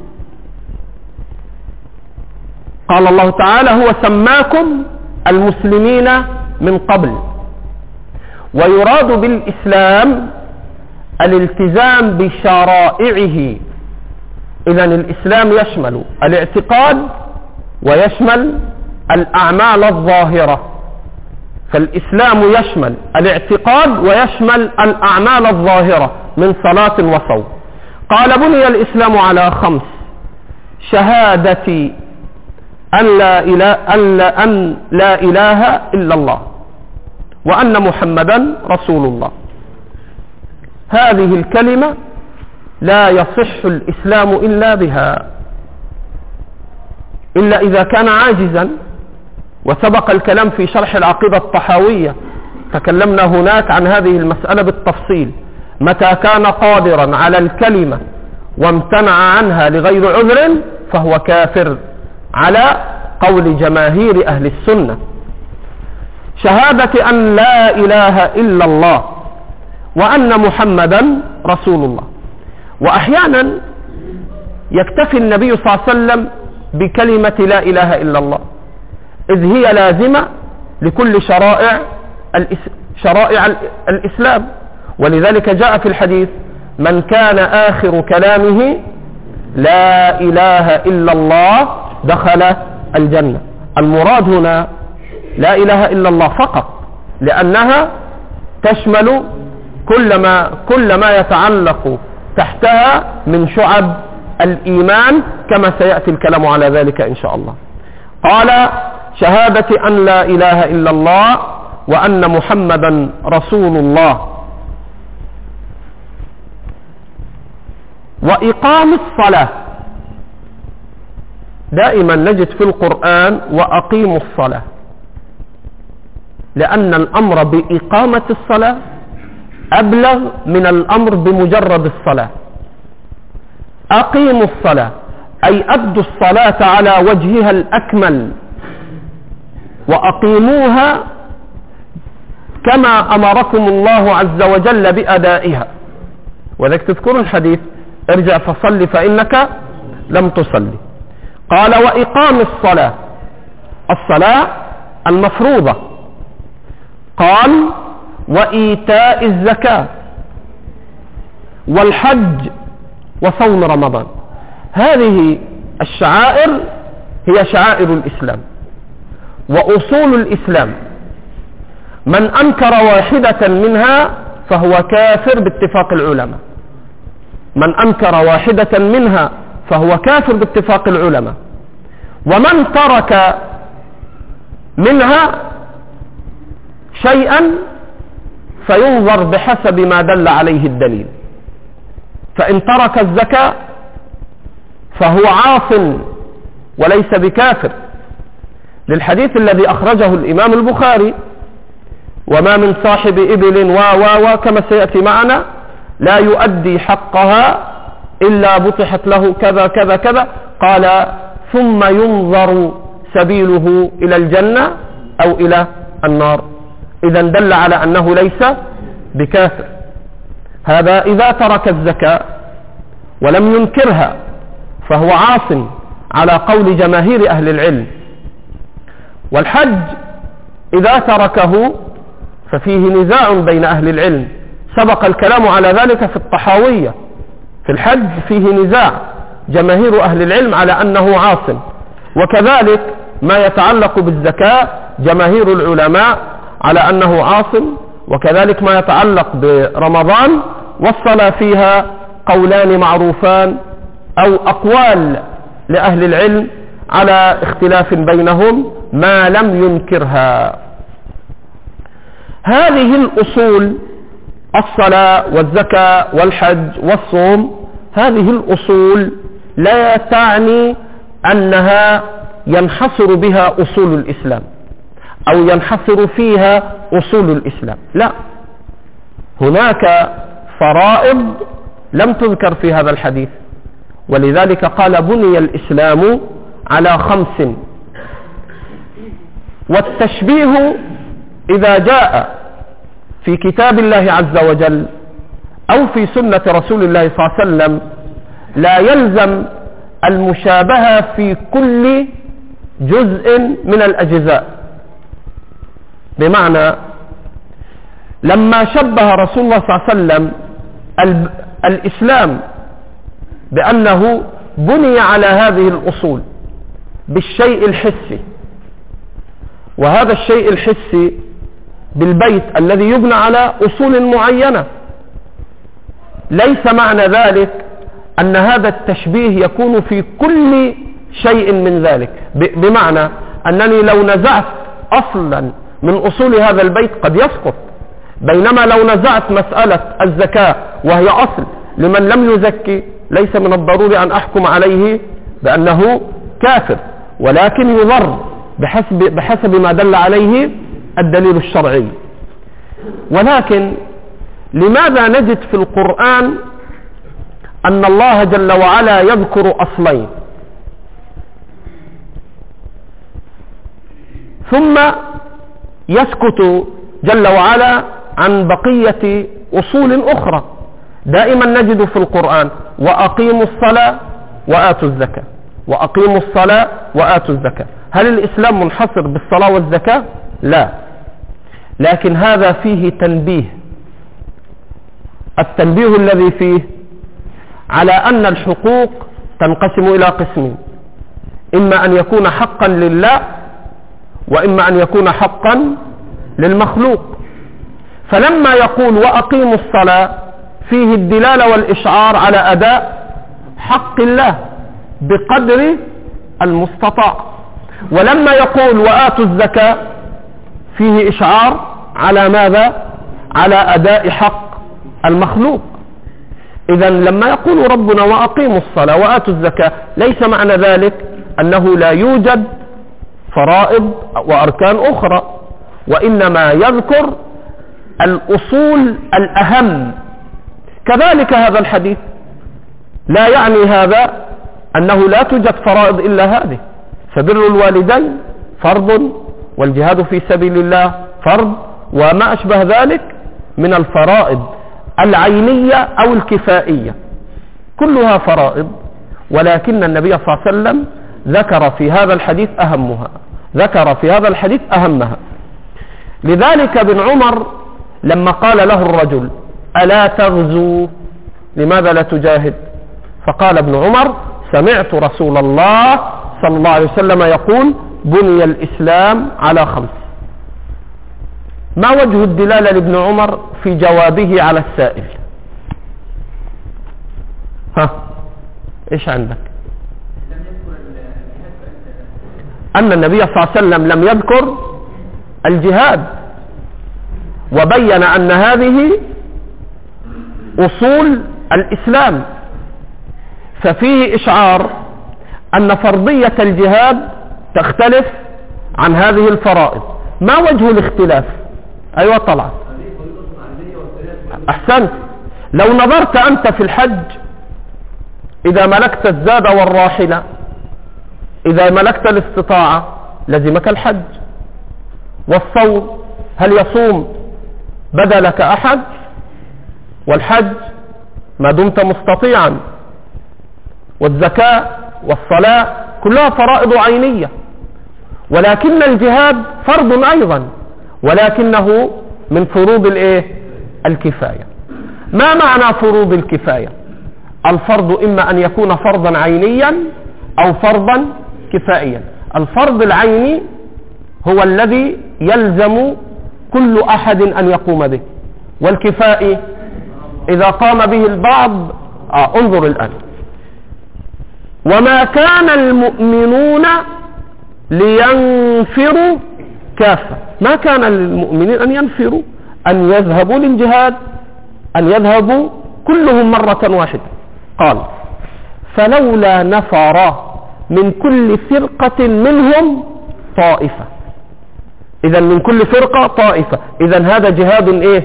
قال الله تعالى: هو سماكم المسلمين من قبل. ويراد بالإسلام الالتزام بشرائعه. إذن الإسلام يشمل الاعتقاد ويشمل الأعمال الظاهرة. فالإسلام يشمل الاعتقاد ويشمل الأعمال الظاهرة من صلاة وصوم. قال: بني الإسلام على 5: شهادة أن لا إله إلا الله وأن محمدا رسول الله. هذه الكلمة لا يصح الإسلام إلا بها، إلا إذا كان عاجزا وسبق الكلام في شرح العقيدة الطحاوية، تكلمنا هناك عن هذه المسألة بالتفصيل. متى كان قادرا على الكلمة وامتنع عنها لغير عذر فهو كافر على قول جماهير أهل السنة. شهادة أن لا إله إلا الله وأن محمدا رسول الله. وأحيانا يكتفي النبي صلى الله عليه وسلم بكلمة لا إله إلا الله، إذ هي لازمة لكل شرائع الإسلام. ولذلك جاء في الحديث: من كان آخر كلامه لا إله إلا الله دخل الجنة. المراد هنا لا إله إلا الله فقط، لأنها تشمل كل ما يتعلق تحتها من شعب الإيمان، كما سيأتي الكلام على ذلك إن شاء الله. قال: شهادة أن لا إله إلا الله وأن محمدا رسول الله، وإقام الصلاة. دائما نجد في القرآن وأقيموا الصلاة، لأن الأمر بإقامة الصلاة أبلغ من الأمر بمجرد الصلاة. أقيموا الصلاة أي أدوا الصلاة على وجهها الأكمل، وأقيموها كما أمركم الله عز وجل بأدائها. وذلك تذكرون الحديث: ارجع فصل فإنك لم تصلي. قال: وإقام الصلاة، الصلاة المفروضة. قال: وإيتاء الزكاة والحج وصوم رمضان. هذه الشعائر هي شعائر الإسلام وأصول الإسلام. من أنكر واحدة منها فهو كافر باتفاق العلماء. من أنكر واحدة منها فهو كافر باتفاق العلماء. ومن ترك منها شيئا فينظر بحسب ما دل عليه الدليل. فإن ترك الزكاة فهو عاص وليس بكافر، للحديث الذي أخرجه الإمام البخاري: وما من صاحب إبل كما سيأتي معنا لا يؤدي حقها إلا بطحت له كذا كذا كذا. قال: ثم ينظر سبيله إلى الجنة أو إلى النار. إذن دل على أنه ليس بكافر. هذا إذا ترك الزكاة ولم ينكرها فهو عاص على قول جماهير أهل العلم. والحج إذا تركه ففيه نزاع بين أهل العلم، سبق الكلام على ذلك في الطحاوية. في الحج فيه نزاع، جماهير أهل العلم على أنه عاص. وكذلك ما يتعلق بالزكاة جماهير العلماء على أنه عاص. وكذلك ما يتعلق برمضان والصلاة فيها قولان معروفان أو أقوال لأهل العلم على اختلاف بينهم ما لم ينكرها. هذه الأصول، الصلاة والزكاة والحج والصوم، هذه الأصول لا تعني أنها ينحصر بها أصول الإسلام أو ينحصر فيها أصول الإسلام، لا. هناك فرائض لم تذكر في هذا الحديث، ولذلك قال: بني الإسلام على 5. والتشبيه إذا جاء في كتاب الله عز وجل أو في سنة رسول الله صلى الله عليه وسلم لا يلزم المشابهة في كل جزء من الأجزاء. بمعنى لما شبه رسول الله صلى الله عليه وسلم الإسلام بأنه بني على هذه الأصول بالشيء الحسي، وهذا الشيء الحسي بالبيت الذي يبنى على أصول معينة، ليس معنى ذلك أن هذا التشبيه يكون في كل شيء من ذلك. بمعنى أنني لو نزعت أصلا من أصول هذا البيت قد يسقط، بينما لو نزعت مسألة الزكاة وهي أصل لمن لم يزكي ليس من الضروري أن أحكم عليه بأنه كافر، ولكن يضر بحسب ما دل عليه الدليل الشرعي. ولكن لماذا نجد في القرآن أن الله جل وعلا يذكر أصلين ثم يسكت جل وعلا عن بقية أصول أخرى؟ دائما نجد في القرآن وأقيموا الصلاة وآتوا الزكاة، وأقيموا الصلاة وآتوا الزكاة. هل الإسلام منحصر بالصلاة والزكاة؟ لا، لكن هذا فيه تنبيه. التنبيه الذي فيه على أن الحقوق تنقسم إلى قسمين: إما أن يكون حقا لله، وإما أن يكون حقا للمخلوق. فلما يقول وأقيموا الصلاة فيه الدلالة والإشعار على أداء حق الله بقدر المستطاع، ولما يقول وآتوا الزكاة فيه إشعار على ماذا؟ على أداء حق المخلوق. إذا لما يقول ربنا وأقيموا الصلاة وآتوا الزكاة ليس معنى ذلك أنه لا يوجد فرائض وأركان أخرى، وإنما يذكر الأصول الأهم. كذلك هذا الحديث لا يعني هذا أنه لا توجد فرائض إلا هذه، فبر الوالدين فرض، والجهاد في سبيل الله فرض، وما أشبه ذلك من الفرائض العينية أو الكفائية كلها فرائض، ولكن النبي صلى الله عليه وسلم ذكر في هذا الحديث أهمها. لذلك ابن عمر لما قال له الرجل ألا تغزو لماذا لا تجاهد؟ فقال ابن عمر سمعت رسول الله صلى الله عليه وسلم يقول بني الإسلام على 5. ما وجه الدلالة لابن عمر في جوابه على السائل؟ ايش عندك؟ أن النبي صلى الله عليه وسلم لم يذكر الجهاد، وبين أن هذه أصول الإسلام، ففيه إشعار أن فرضية الجهاد تختلف عن هذه الفرائض. ما وجه الاختلاف؟ أيوة طلعت أحسنت. لو نظرت أنت في الحج إذا ملكت الزاد والراحلة، إذا ملكت الاستطاعة لزمك الحج. والصوم هل يصوم بدلك أحد؟ والحج ما دمت مستطيعا. والزكاة والصلاة كلها فرائض عينية، ولكن الجهاد فرض أيضا، ولكنه من فروض الكفاية. ما معنى فروض الكفاية؟ الفرض إما أن يكون فرضا عينيا أو فرضا كفائيا. الفرض العيني هو الذي يلزم كل أحد أن يقوم به، والكفائي إذا قام به البعض. انظر الآن: وما كان المؤمنون لينفروا كافة. ما كان للمؤمنين أن ينفروا، أن يذهبوا للجهاد، أن يذهبوا كلهم مرة واحدة. قال فلولا نفر من كل فرقة منهم طائفة. إذا من كل فرقة طائفة، إذا هذا جهاد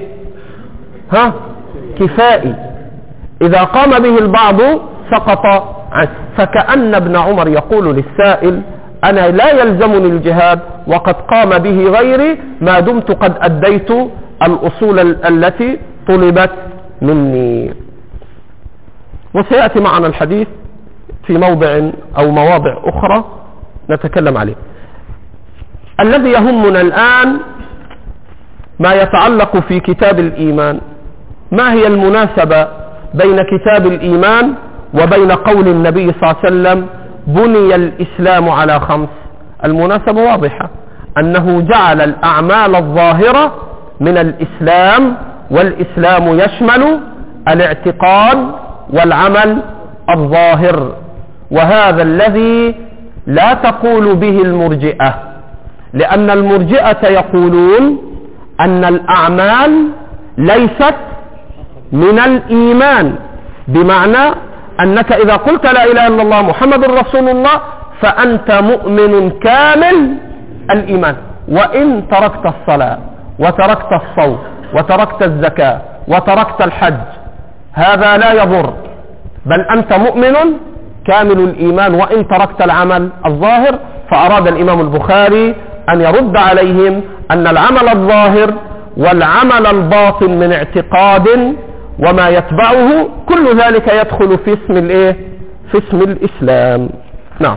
كفائي. إذا قام به البعض سقط عنه. فكأن ابن عمر يقول للسائل أنا لا يلزمني الجهاد وقد قام به غيري ما دمت قد أديت الأصول التي طلبت مني. وسيأتي معنا الحديث في موضع أو مواضع أخرى نتكلم عليه. الذي يهمنا الآن ما يتعلق في كتاب الإيمان. ما هي المناسبة بين كتاب الإيمان وبين قول النبي صلى الله عليه وسلم بني الإسلام على 5؟ المناسبة واضحة، أنه جعل الأعمال الظاهرة من الإسلام، والإسلام يشمل الاعتقاد والعمل الظاهر، وهذا الذي لا تقول به المرجئة، لأن المرجئة يقولون أن الأعمال ليست من الإيمان، بمعنى أنك إذا قلت لا إله إلا الله محمد رسول الله فأنت مؤمن كامل الإيمان. وإن تركت الصلاة وتركت الصوم وتركت الزكاة وتركت الحج هذا لا يضر، بل أنت مؤمن كامل الإيمان وإن تركت العمل الظاهر. فأراد الإمام البخاري أن يرد عليهم أن العمل الظاهر والعمل الباطن من اعتقاد وما يتبعه كل ذلك يدخل في اسم الايه؟ في اسم الإسلام. نعم.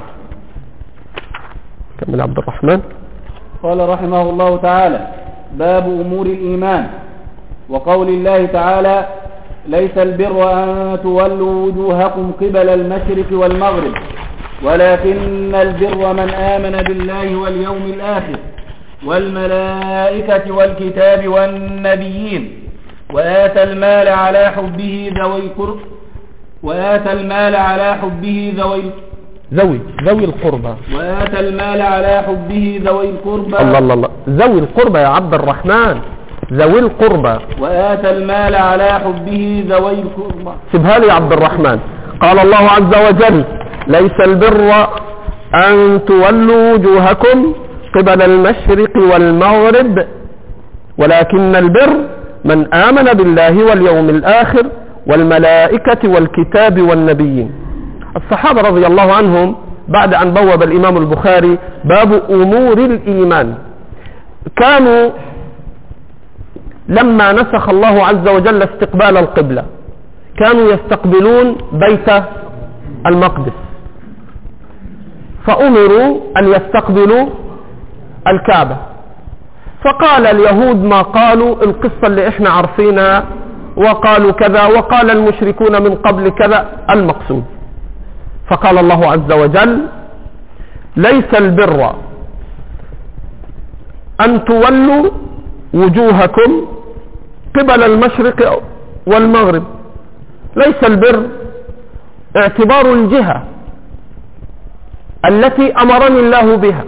كمل عبد الرحمن. قال رحمه الله تعالى: باب أمور الإيمان. وقول الله تعالى: ليس البر أن تولوا وجوهكم قبل المشرق والمغرب ولكن البر من آمن بالله واليوم الآخر والملائكة والكتاب والنبيين وآتى المال على حبه ذوي القربى وآتى المال على حبه ذوي القربى الله ذوي القربى يا عبد الرحمن، ذوي القربى. وآتى المال على حبه ذوي القربى. سبها لي يا عبد الرحمن. قال الله عز وجل: ليس البر أن تولوا وجوهكم قبل المشرق والمغرب ولكن البر من آمن بالله واليوم الآخر والملائكة والكتاب والنبيين. الصحابة رضي الله عنهم بعد أن بوب الإمام البخاري باب أمور الإيمان كانوا لما نسخ الله عز وجل استقبال القبلة كانوا يستقبلون بيت المقدس، فأمروا أن يستقبلوا الكعبة. فقال اليهود ما قالوا القصة اللي احنا عارفينها، وقالوا كذا، وقال المشركون من قبل كذا المقصود. فقال الله عز وجل: ليس البر أن تولوا وجوهكم قبل المشرق والمغرب. ليس البر اعتبار الجهة التي أمرني الله بها.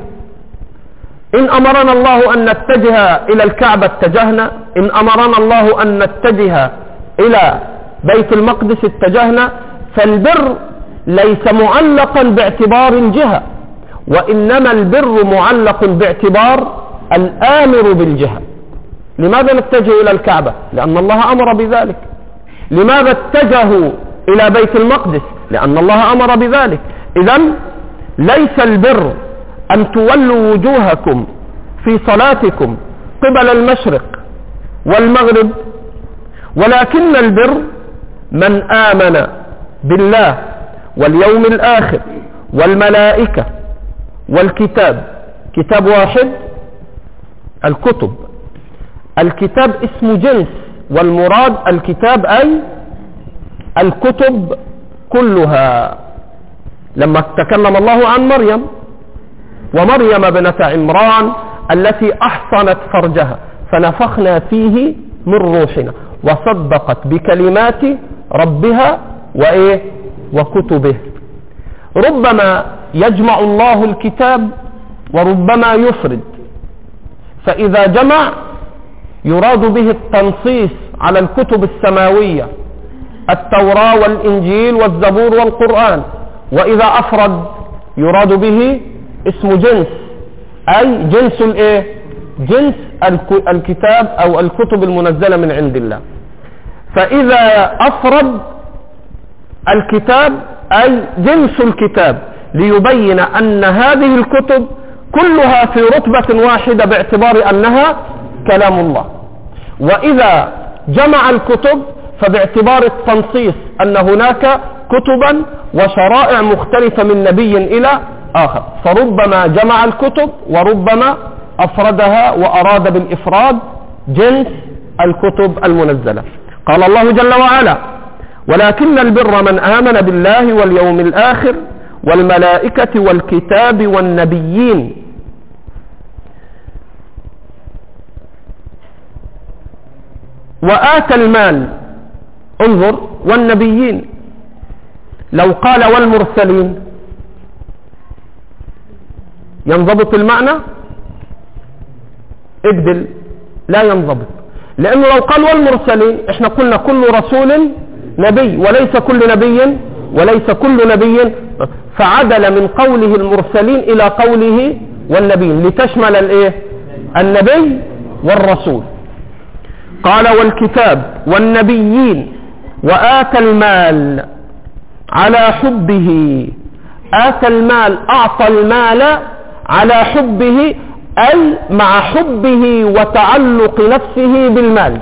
إن أمرنا الله أن نتجه إلى الكعبة اتجهنا، إن أمرنا الله أن نتجه إلى بيت المقدس اتجهنا. فالبر ليس معلقا باعتبار الجهة، وإنما البر معلق باعتبار الآمر بالجهة. لماذا نتجه إلى الكعبة؟ لأن الله أمر بذلك. لماذا اتجهوا إلى بيت المقدس؟ لأن الله أمر بذلك. إذن ليس البر أن تولوا وجوهكم في صلاتكم قبل المشرق والمغرب، ولكن البر من آمن بالله واليوم الآخر والملائكة والكتاب. كتاب واحد الكتب، الكتاب اسم جنس، والمراد الكتاب أي الكتب كلها. لما تكلم الله عن مريم ومريم بنت عمران التي أحصنت فرجها فنفخنا فيه من روحنا وصدقت بكلمات ربها وكتبه. ربما يجمع الله الكتاب وربما يفرد، فإذا جمع يراد به التنصيص على الكتب السماوية التوراة والإنجيل والزبور والقرآن، وإذا أفرد يراد به اسم جنس، أي جنس جنس الكتاب أو الكتب المنزلة من عند الله. فإذا أفرد الكتاب أي جنس الكتاب ليبين أن هذه الكتب كلها في رتبة واحدة باعتبار أنها كلام الله. وإذا جمع الكتب فباعتبار التنصيص أن هناك كتبا وشرائع مختلفة من نبي إلى آخر، فربما جمع الكتب وربما أفردها وأراد بالإفراد جنس الكتب المنزلة. قال الله جل وعلا: ولكن البر من آمن بالله واليوم الآخر والملائكة والكتاب والنبيين. وآتى المال، انظر، والنبيين. لو قال والمرسلين ينضبط المعنى؟ ابدل، لا ينضبط، لأنه لو قال والمرسلين احنا قلنا كل رسول نبي وليس كل نبي، فعدل من قوله المرسلين إلى قوله والنبيين، لتشمل الايه؟ النبي والرسول. قال والكتاب والنبيين وآتى المال على حبه. آتى المال، أعطى المال على حبه، أي مع حبه وتعلق نفسه بالمال.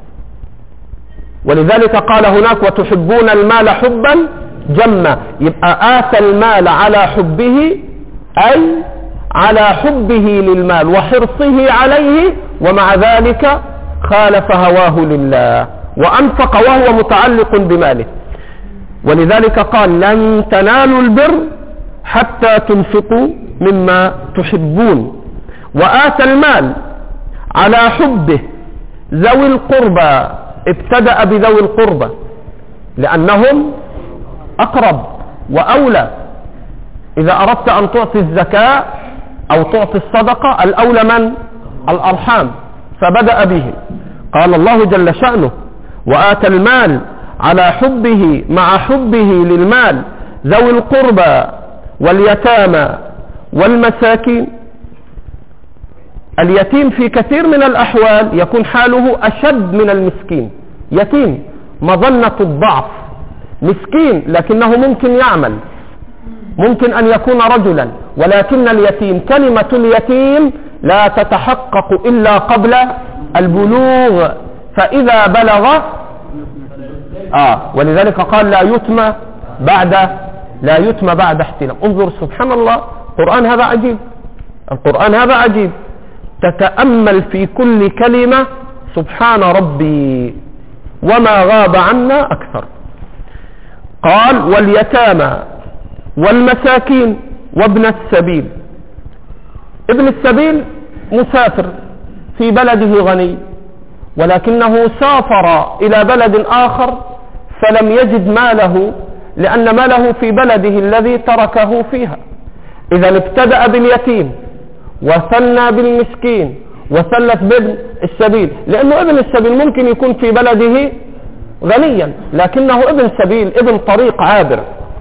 ولذلك قال هناك وتحبون المال حبا جما. يبقى آتى المال على حبه أي على حبه للمال وحرصه عليه، ومع ذلك خالف هواه لله وأنفق وهو متعلق بماله. ولذلك قال لن تنالوا البر حتى تنفقوا مما تحبون. وآتى المال على حبه ذوي القربى، ابتدأ بذوي القربى لأنهم أقرب وأولى. إذا أردت أن تعطي الزكاة أو تعطي الصدقة الأولى من؟ الأرحام، فبدأ به. قال الله جل شأنه وآتى المال على حبه مع حبه للمال ذوي القربى واليتامى والمساكين. اليتيم في كثير من الأحوال يكون حاله أشد من المسكين. يتيم مظنة الضعف، مسكين لكنه ممكن يعمل، ممكن أن يكون رجلا، ولكن اليتيم كلمة اليتيم لا تتحقق إلا قبل البلوغ، فإذا بلغ ولذلك قال لا يتم بعد احتلام. انظر سبحان الله، القرآن هذا عجيب، القرآن هذا عجيب، تتأمل في كل كلمة سبحان ربي وما غاب عنا أكثر. قال واليتامى والمساكين وابن السبيل. ابن السبيل مسافر في بلده غني، ولكنه سافر إلى بلد آخر فلم يجد ماله، لأن ماله في بلده الذي تركه فيها. إذا ابتدأ باليتيم وثنى بالمسكين وثلث بابن السبيل، لأنه ابن السبيل ممكن يكون في بلده غنيا لكنه ابن سبيل، ابن طريق عابر.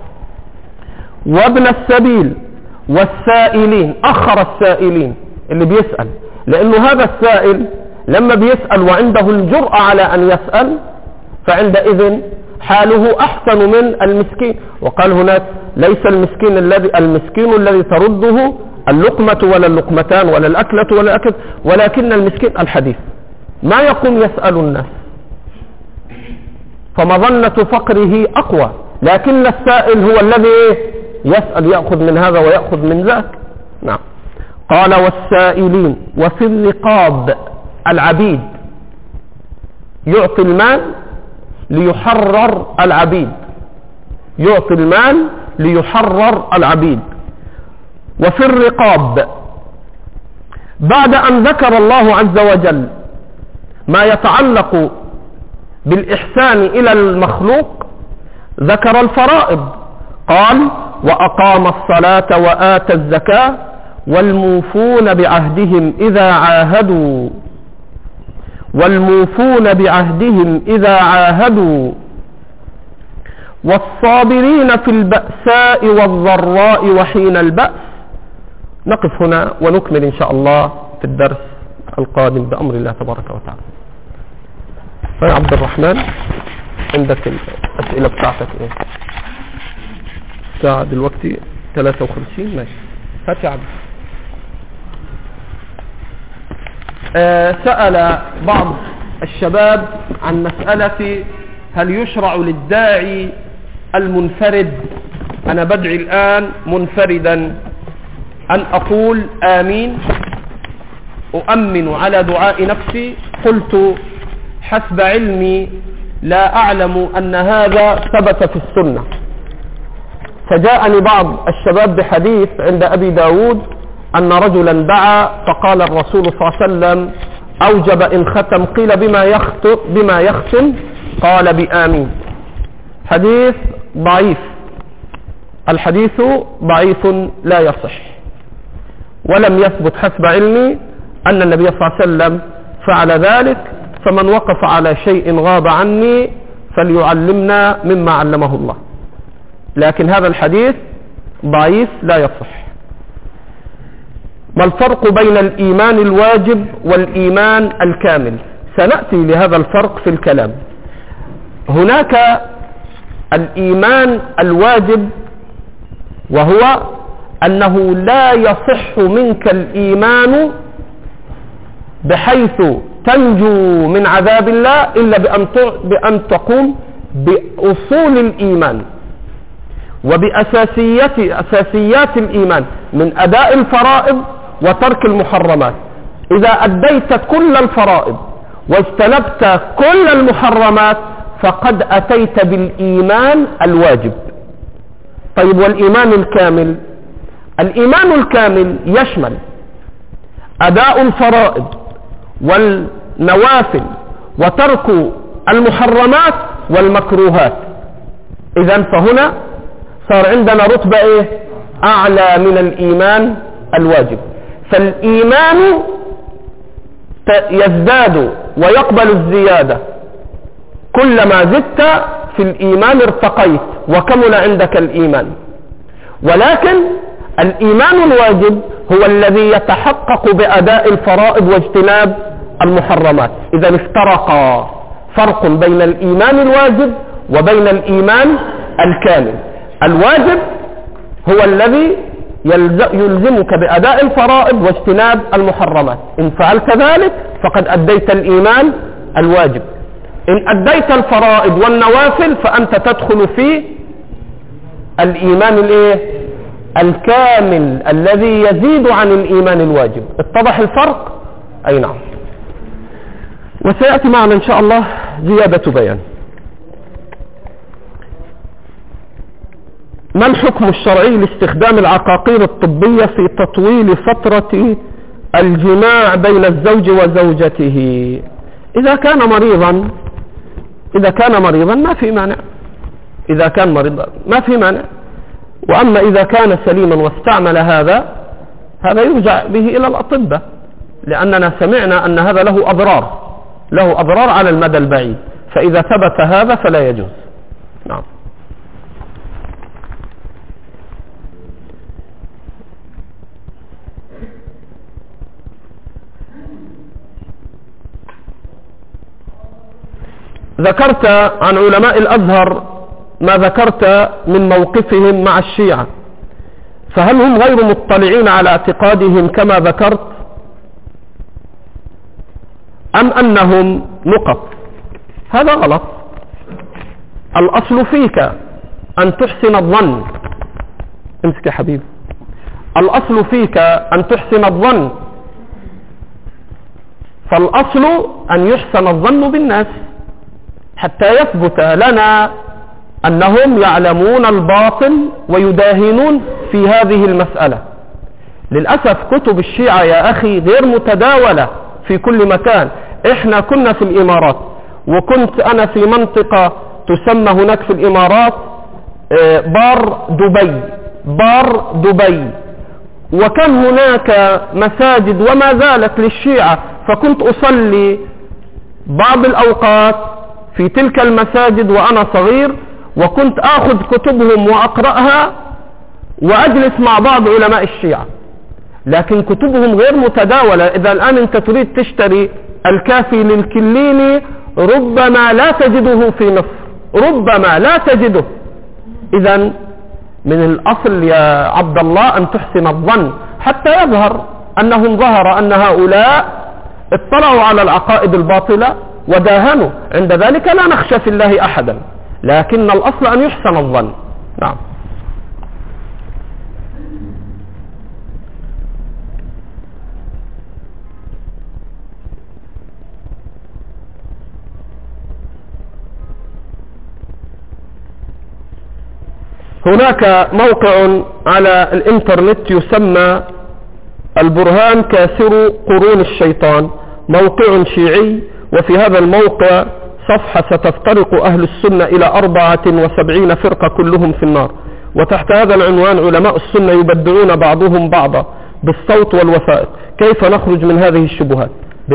وابن السبيل والسائلين، أخر السائلين اللي بيسأل، لأنه هذا السائل لما بيسأل وعنده الجرأة على أن يسأل فعندئذ حاله أحسن من المسكين. وقال هناك ليس المسكين الذي ترده اللقمة ولا اللقمتان ولا الأكلة ولا الأكل، ولكن المسكين الحديث ما يقوم يسأل الناس، فمظنة فقره أقوى، لكن السائل هو الذي يسأل، يأخذ من هذا ويأخذ من ذاك. نعم. قال والسائلين وفي الرقاب العبيد، يعطي المال ليحرر العبيد، يعطي المال ليحرر العبيد. وفي الرقاب بعد أن ذكر الله عز وجل ما يتعلق بالإحسان إلى المخلوق ذكر الفرائض. قال وأقام الصلاة وآتى الزكاة والموفون بعهدهم إذا عاهدوا، والموفون بعهدهم إذا عاهدوا، والصابرين في البأساء والضراء وحين البأس. نقف هنا ونكمل إن شاء الله في الدرس القادم بأمر الله تبارك وتعالى. يا عبد الرحمن عندك الأسئلة بتاعتك ايه؟ ساعة دلوقتي 53 ماشي. هات يا عبد. سأل بعض الشباب عن مسألة هل يشرع للداعي المنفرد، أنا بدعي الآن منفردا، أن أقول آمين أؤمن على دعاء نفسي؟ قلت حسب علمي لا أعلم أن هذا ثبت في السنة. فجاءني بعض الشباب بحديث عند أبي داود أن رجلا دعا فقال الرسول صلى الله عليه وسلم أوجب إن ختم، قيل بما يختم؟ قال بآمين. حديث ضعيف، الحديث ضعيف لا يصح، ولم يثبت حسب علمي أن النبي صلى الله عليه وسلم فعل ذلك. فمن وقف على شيء غاب عني فليعلمنا مما علمه الله، لكن هذا الحديث ضعيف لا يصح. ما الفرق بين الإيمان الواجب والإيمان الكامل؟ سنأتي لهذا الفرق في الكلام. هناك الإيمان الواجب، وهو أنه لا يصح منك الإيمان بحيث تنجو من عذاب الله إلا بأن تقوم بأصول الإيمان وبأساسيات الإيمان من أداء الفرائض وترك المحرمات. إذا أديت كل الفرائض واجتنبت كل المحرمات فقد أتيت بالإيمان الواجب. طيب والإيمان الكامل؟ الإيمان الكامل يشمل أداء الفرائض والنوافل وترك المحرمات والمكروهات. إذن فهنا صار عندنا رتبة أعلى من الإيمان الواجب. فالإيمان يزداد ويقبل الزيادة، كلما زدت في الإيمان ارتقيت وكمل عندك الإيمان. ولكن الإيمان الواجب هو الذي يتحقق بأداء الفرائض واجتناب المحرمات. إذا افترقا، فرق بين الإيمان الواجب وبين الإيمان الكامل. الواجب هو الذي يلزمك بأداء الفرائض واجتناب المحرمات، إن فعلت ذلك فقد أديت الإيمان الواجب. إن أديت الفرائض والنوافل فأنت تدخل في الإيمان الكامل الذي يزيد عن الإيمان الواجب. اتضح الفرق؟ أي نعم. وسيأتي معنا إن شاء الله زيادة بيان. ما الحكم الشرعي لاستخدام العقاقير الطبية في تطويل فترة الجماع بين الزوج وزوجته؟ إذا كان مريضا ما في مانع، إذا كان مريضا ما في مانع. وأما إذا كان سليما واستعمل هذا يرجع به إلى الأطباء، لأننا سمعنا أن هذا له أضرار على المدى البعيد، فإذا ثبت هذا فلا يجوز. نعم. ذكرت عن علماء الأزهر ما ذكرت من موقفهم مع الشيعة، فهل هم غير مطلعين على اعتقادهم كما ذكرت أم أنهم نقط؟ هذا غلط. الأصل فيك أن تحسن الظن. امسك يا حبيبي. الأصل فيك أن تحسن الظن، فالأصل أن يحسن الظن بالناس حتى يثبت لنا أنهم يعلمون الباطل ويداهنون في هذه المسألة. للأسف كتب الشيعة يا أخي غير متداولة في كل مكان. إحنا كنا في الإمارات، وكنت أنا في منطقة تسمى هناك في الإمارات بار دبي، وكان هناك مساجد وما زالت للشيعة، فكنت أصلي بعض الأوقات في تلك المساجد وأنا صغير، وكنت أخذ كتبهم وأقرأها وأجلس مع بعض علماء الشيعة، لكن كتبهم غير متداولة. إذا الآن أنت تريد تشتري الكافي للكليني ربما لا تجده في مصر، ربما لا تجده. إذا من الأصل يا عبد الله أن تحسن الظن حتى يظهر أن هؤلاء اطلعوا على العقائد الباطلة وداهنوا. عند ذلك لا نخشى في الله أحدا، لكن الأصل أن يحسن الظن. نعم. هناك موقع على الانترنت يسمى البرهان كاسر قرون الشيطان، موقع شيعي، وفي هذا الموقع صفحة ستفترق أهل السنة إلى 74 فرقة كلهم في النار، وتحت هذا العنوان علماء السنة يبدعون بعضهم بعضا بالصوت والوثائق. كيف نخرج من هذه الشبهات؟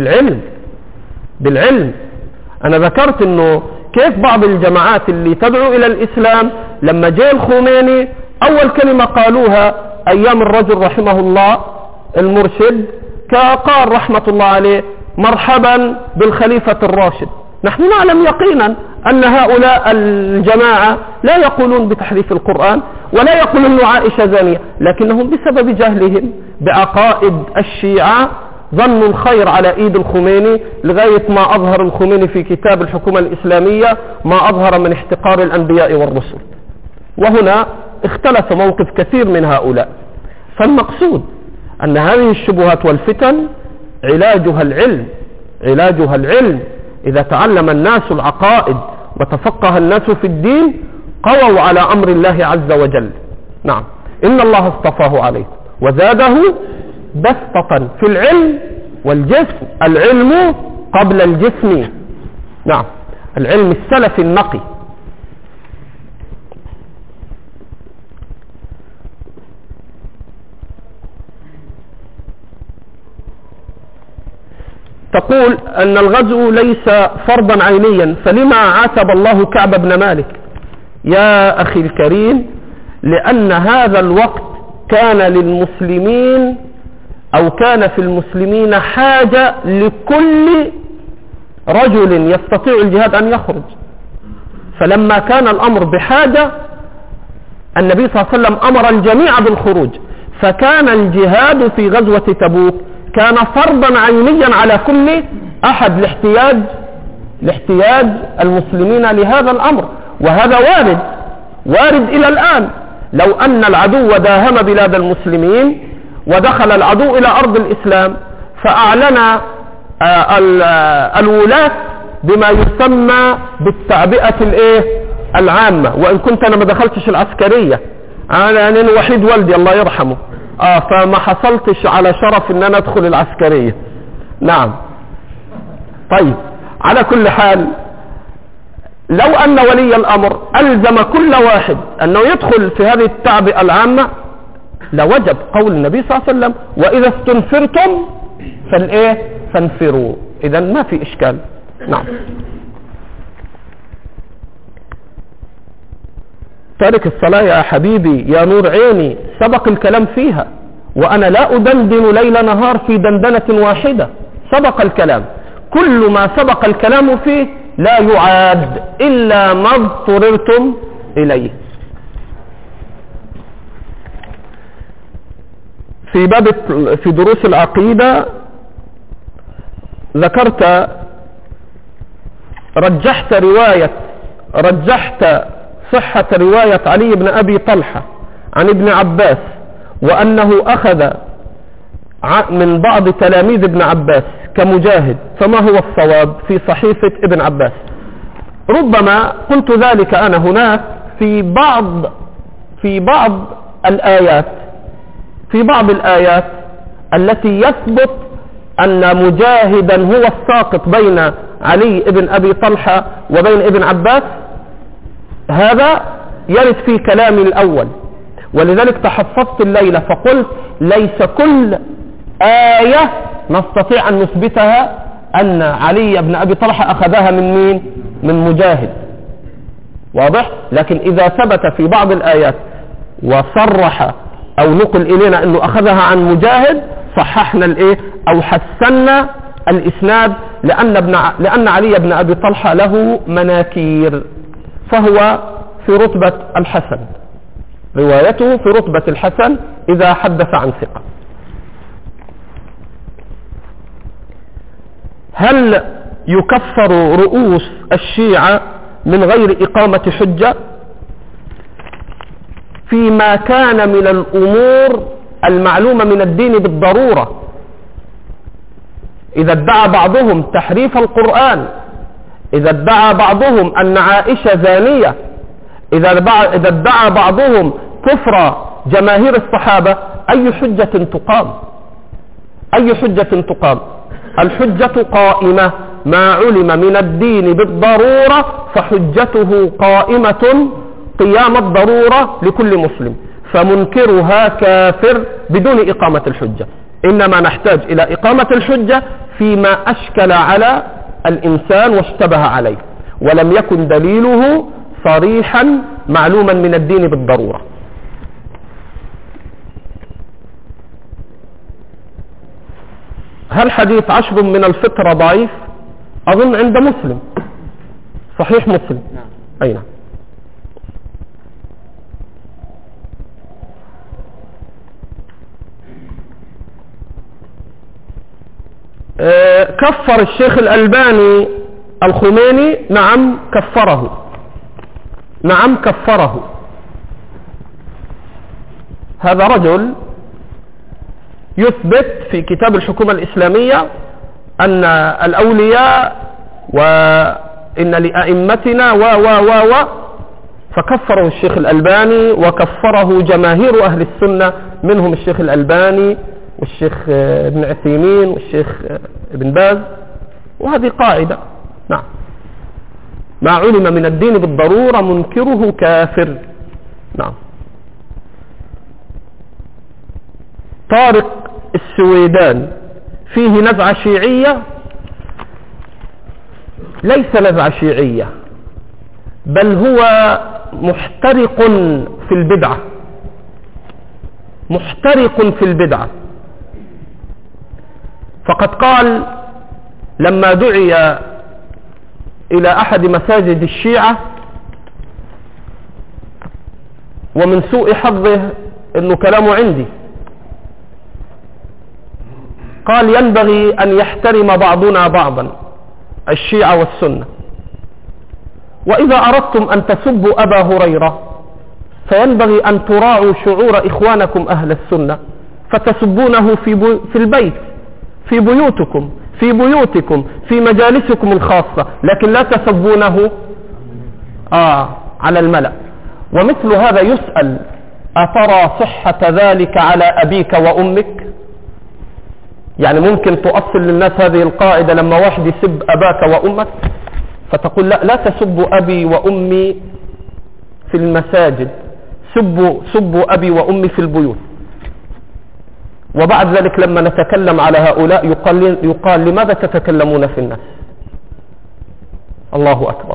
بالعلم. أنا ذكرت أنه كيف بعض الجماعات اللي تدعو إلى الإسلام لما جاء الخميني أول كلمة قالوها أيام الرجل رحمه الله المرشد قال رحمة الله عليه مرحبا بالخليفة الراشد. نحن نعلم يقينا أن هؤلاء الجماعة لا يقولون بتحريف القرآن ولا يقولون أن عائشة زانية، لكنهم بسبب جهلهم بعقائد الشيعة ظنوا الخير على ايد الخميني، لغاية ما اظهر الخميني في كتاب الحكومة الاسلامية ما اظهر من احتقار الانبياء والرسل. وهنا اختلف موقف كثير من هؤلاء. فالمقصود ان هذه الشبهات والفتن علاجها العلم. اذا تعلم الناس العقائد وتفقه الناس في الدين قووا على امر الله عز وجل. نعم، ان الله اصطفاه عليكم وزاده بسطة في العلم والجسم. العلم قبل الجسم. نعم، العلم السلفي النقي. تقول أن الغزو ليس فرضا عينيا، فلما عاتب الله كعب بن مالك؟ يا أخي الكريم، لأن هذا الوقت كان للمسلمين أو كان في المسلمين حاجة لكل رجل يستطيع الجهاد أن يخرج. فلما كان الأمر بحاجة النبي صلى الله عليه وسلم أمر الجميع بالخروج، فكان الجهاد في غزوة تبوك كان فرضا عينيا على كل أحد لاحتياج المسلمين لهذا الأمر. وهذا وارد إلى الآن. لو أن العدو داهم بلاد المسلمين ودخل العدو إلى أرض الإسلام فأعلن الولاة بما يسمى بالتعبئة العامة، وإن كنت أنا ما دخلتش العسكرية، أنا وحيد والدي الله يرحمه، فما حصلتش على شرف أن أنا أدخل العسكرية. نعم. طيب، على كل حال، لو أن ولي الأمر ألزم كل واحد أنه يدخل في هذه التعبئة العامة لوجب قول النبي صلى الله عليه وسلم وإذا استنفرتم فانفروا. إذا ما في إشكال. نعم. تارك الصلاة يا حبيبي يا نور عيني سبق الكلام فيها، وأنا لا أدندن ليل نهار في دندنة واحدة. سبق الكلام، كل ما سبق الكلام فيه لا يعاد إلا ما اضطررتم إليه. في دروس العقيدة ذكرت رجحت صحة رواية علي بن أبي طلحة عن ابن عباس، وأنه أخذ من بعض تلاميذ ابن عباس كمجاهد، فما هو الصواب في صحيفة ابن عباس؟ ربما قلت ذلك أنا هناك في بعض الآيات التي يثبت أن مجاهدا هو الساقط بين علي بن أبي طلحة وبين ابن عباس، هذا يرد في كلامي الأول، ولذلك تحفظت الليلة فقلت ليس كل آية نستطيع أن نثبتها أن علي بن أبي طلحة أخذها من مين؟ من مجاهد. واضح؟ لكن إذا ثبت في بعض الآيات وصرح أو نقل إلينا أنه أخذها عن مجاهد صححنا أو حسنا الإسناد، لأن علي بن أبي طلحة له مناكير، فهو في رتبة الحسن، روايته في رتبة الحسن إذا حدث عن ثقة. هل يكفر رؤوس الشيعة من غير إقامة حجة فيما كان من الأمور المعلومة من الدين بالضرورة؟ إذا ادعى بعضهم تحريف القرآن، إذا ادعى بعضهم أن عائشة زانية، إذا ادعى بعضهم كفر جماهير الصحابة، أي حجة تقام؟ أي حجة تقام؟ الحجة قائمة، ما علم من الدين بالضرورة فحجته قائمة قيام الضرورة لكل مسلم، فمنكرها كافر بدون إقامة الحجة. إنما نحتاج إلى إقامة الحجة فيما أشكل على الإنسان واشتبه عليه ولم يكن دليله صريحا معلوما من الدين بالضرورة. هل حديث 10 من الفطرة ضعيف؟ أظن عند مسلم، صحيح مسلم. أي نعم. كفر الشيخ الألباني الخميني؟ نعم كفره، نعم كفره. هذا رجل يثبت في كتاب الحكومة الإسلامية أن الأولياء وإن لأئمتنا فكفره الشيخ الألباني وكفره جماهير أهل السنة، منهم الشيخ الألباني والشيخ ابن عثيمين والشيخ ابن باز. وهذه قاعدة. نعم. ما علم من الدين بالضرورة منكره كافر. نعم. طارق السويدان فيه نزعة شيعية؟ ليس نزعة شيعية، بل هو محترق في البدعة، محترق في البدعة. فقد قال لما دعي إلى أحد مساجد الشيعة ومن سوء حظه أنه كلامه عندي، قال ينبغي أن يحترم بعضنا بعضا، الشيعة والسنة، وإذا أردتم أن تسبوا أبا هريرة فينبغي أن تراعوا شعور إخوانكم أهل السنة فتسبونه في البيت، في بيوتكم، في بيوتكم، في مجالسكم الخاصة، لكن لا تسبونه على الملأ. ومثل هذا يسأل: أترى صحة ذلك على أبيك وأمك؟ يعني ممكن تؤصل للناس هذه القاعدة لما واحد يسب أباك وأمك فتقول لا تسبوا أبي وأمي في المساجد، سبوا أبي وأمي في البيوت. وبعد ذلك لما نتكلم على هؤلاء يقال لماذا تتكلمون في الناس؟ الله أكبر.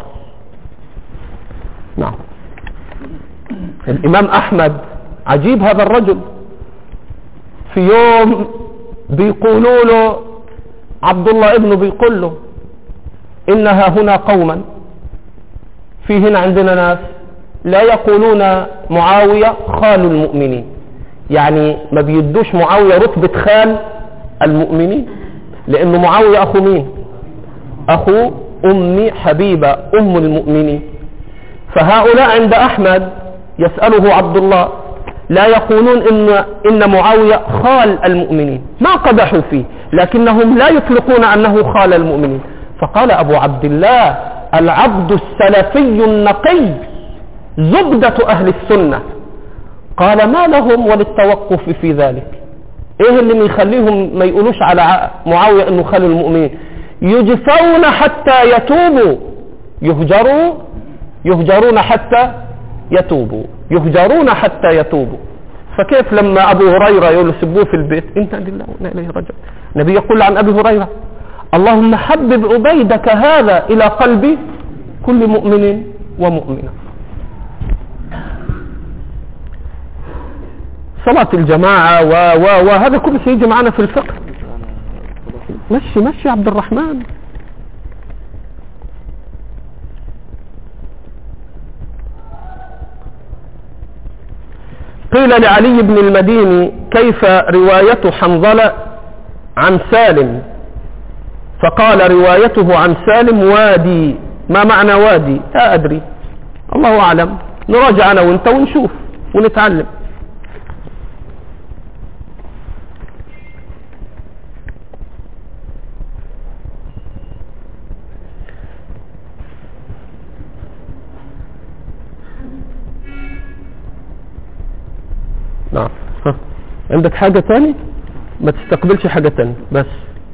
نعم. الإمام أحمد عجيب هذا الرجل، في يوم بيقولوا له عبد الله ابنه بيقول له إنها هنا قوما، في هنا عندنا ناس لا يقولون معاوية خال المؤمنين، يعني ما بيدوش معاوية رتبة خال المؤمنين، لأنه معاوية أخو مين؟ أخو أمي حبيبة أم المؤمنين. فهؤلاء عند أحمد يسأله عبد الله لا يقولون إن معاوية خال المؤمنين، ما قدحوا فيه، لكنهم لا يطلقون أنه خال المؤمنين. فقال أبو عبد الله: العبد السلفي النقي زبدة أهل السنة. قال: ما لهم وللتوقف في ذلك؟ إيه اللي يخليهم ما يقولوش على معاوية إنه خال المؤمنين؟ يجفون حتى يتوبوا، يهجرون حتى يتوبوا، يهجرون حتى يتوبوا. فكيف لما أبو هريرة يقول له سبوه في البيت؟ إنا لله وإنا إليه راجعون. النبي يقول عن أبي هريرة: اللهم حبب عبيدك هذا إلى قلب كل مؤمن ومؤمنة. صلاة الجماعة وهذا كله سيجي معنا في الفقه. مشي عبد الرحمن. قيل لعلي بن المديني: كيف رواية حنظلة عن سالم؟ فقال: روايته عن سالم وادي. ما معنى وادي؟ لا أدري، الله أعلم، نراجع أنا وانت ونشوف ونتعلم. نعم. عندك حاجة تاني؟ ما تستقبلش حاجة تاني بس.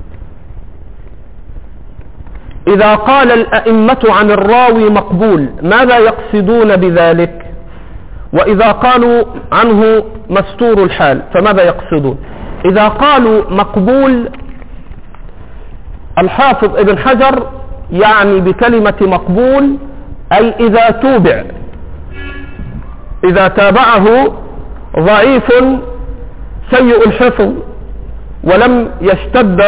إذا قال الأئمة عن الراوي مقبول ماذا يقصدون بذلك؟ وإذا قالوا عنه مستور الحال فماذا يقصدون؟ إذا قالوا مقبول، الحافظ ابن حجر يعني بكلمة مقبول أي إذا توبع، إذا تابعه ضعيف سيء الحفظ ولم يشتد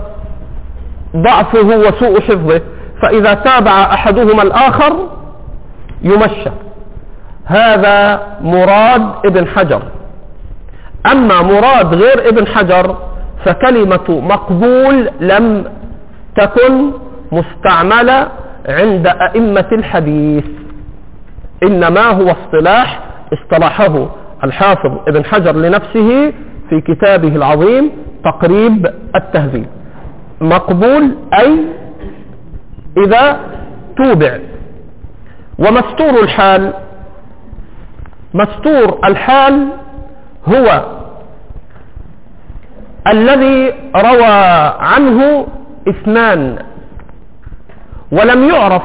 ضعفه وسوء حفظه، فإذا تابع أحدهما الآخر يمشى. هذا مراد ابن حجر. أما مراد غير ابن حجر فكلمة مقبول لم تكن مستعملة عند أئمة الحديث، إنما هو اصطلاح اصطلحه الحافظ ابن حجر لنفسه في كتابه العظيم تقريب التهذيب. مقبول أي إذا توبع. ومستور الحال، مستور الحال هو الذي روى عنه اثنان ولم يعرف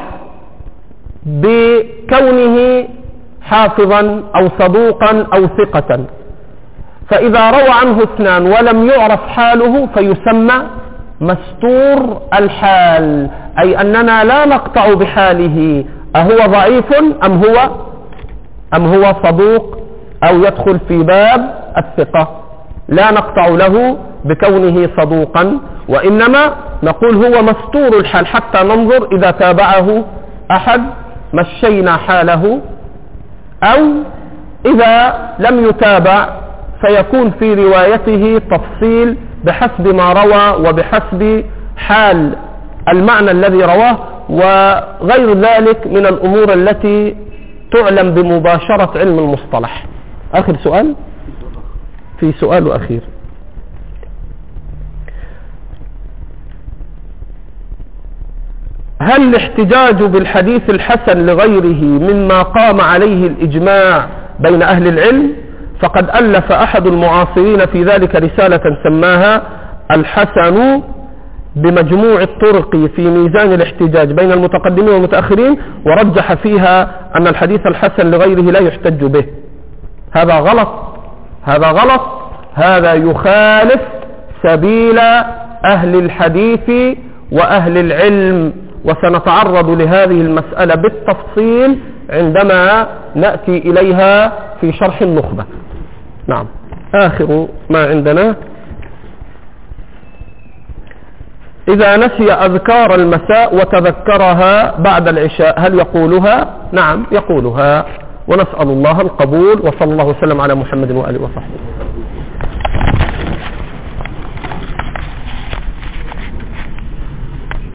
بكونه حافظا أو صدوقا أو ثقة، فإذا روى عنه اثنان ولم يعرف حاله فيسمى مستور الحال، أي أننا لا نقطع بحاله أهو ضعيف أم هو صدوق أو يدخل في باب الثقة، لا نقطع له بكونه صدوقا، وإنما نقول هو مستور الحال حتى ننظر إذا تابعه أحد مشينا حاله، أو إذا لم يتابع فيكون في روايته تفصيل بحسب ما روى وبحسب حال المعنى الذي رواه، وغير ذلك من الأمور التي تعلم بمباشرة علم المصطلح. آخر سؤال، في سؤال أخير. هل الاحتجاج بالحديث الحسن لغيره مما قام عليه الإجماع بين أهل العلم؟ فقد ألف أحد المعاصرين في ذلك رسالة سماها الحسن بمجموع الطرق في ميزان الاحتجاج بين المتقدمين والمتأخرين، ورجح فيها أن الحديث الحسن لغيره لا يحتج به. هذا غلط، هذا غلط، هذا يخالف سبيل أهل الحديث وأهل العلم، وسنتعرض لهذه المسألة بالتفصيل عندما نأتي إليها في شرح النخبة. نعم، آخر ما عندنا: إذا نسي أذكار المساء وتذكرها بعد العشاء هل يقولها؟ نعم يقولها، ونسأل الله القبول، وصلى الله وسلم على محمد وآله وصحبه.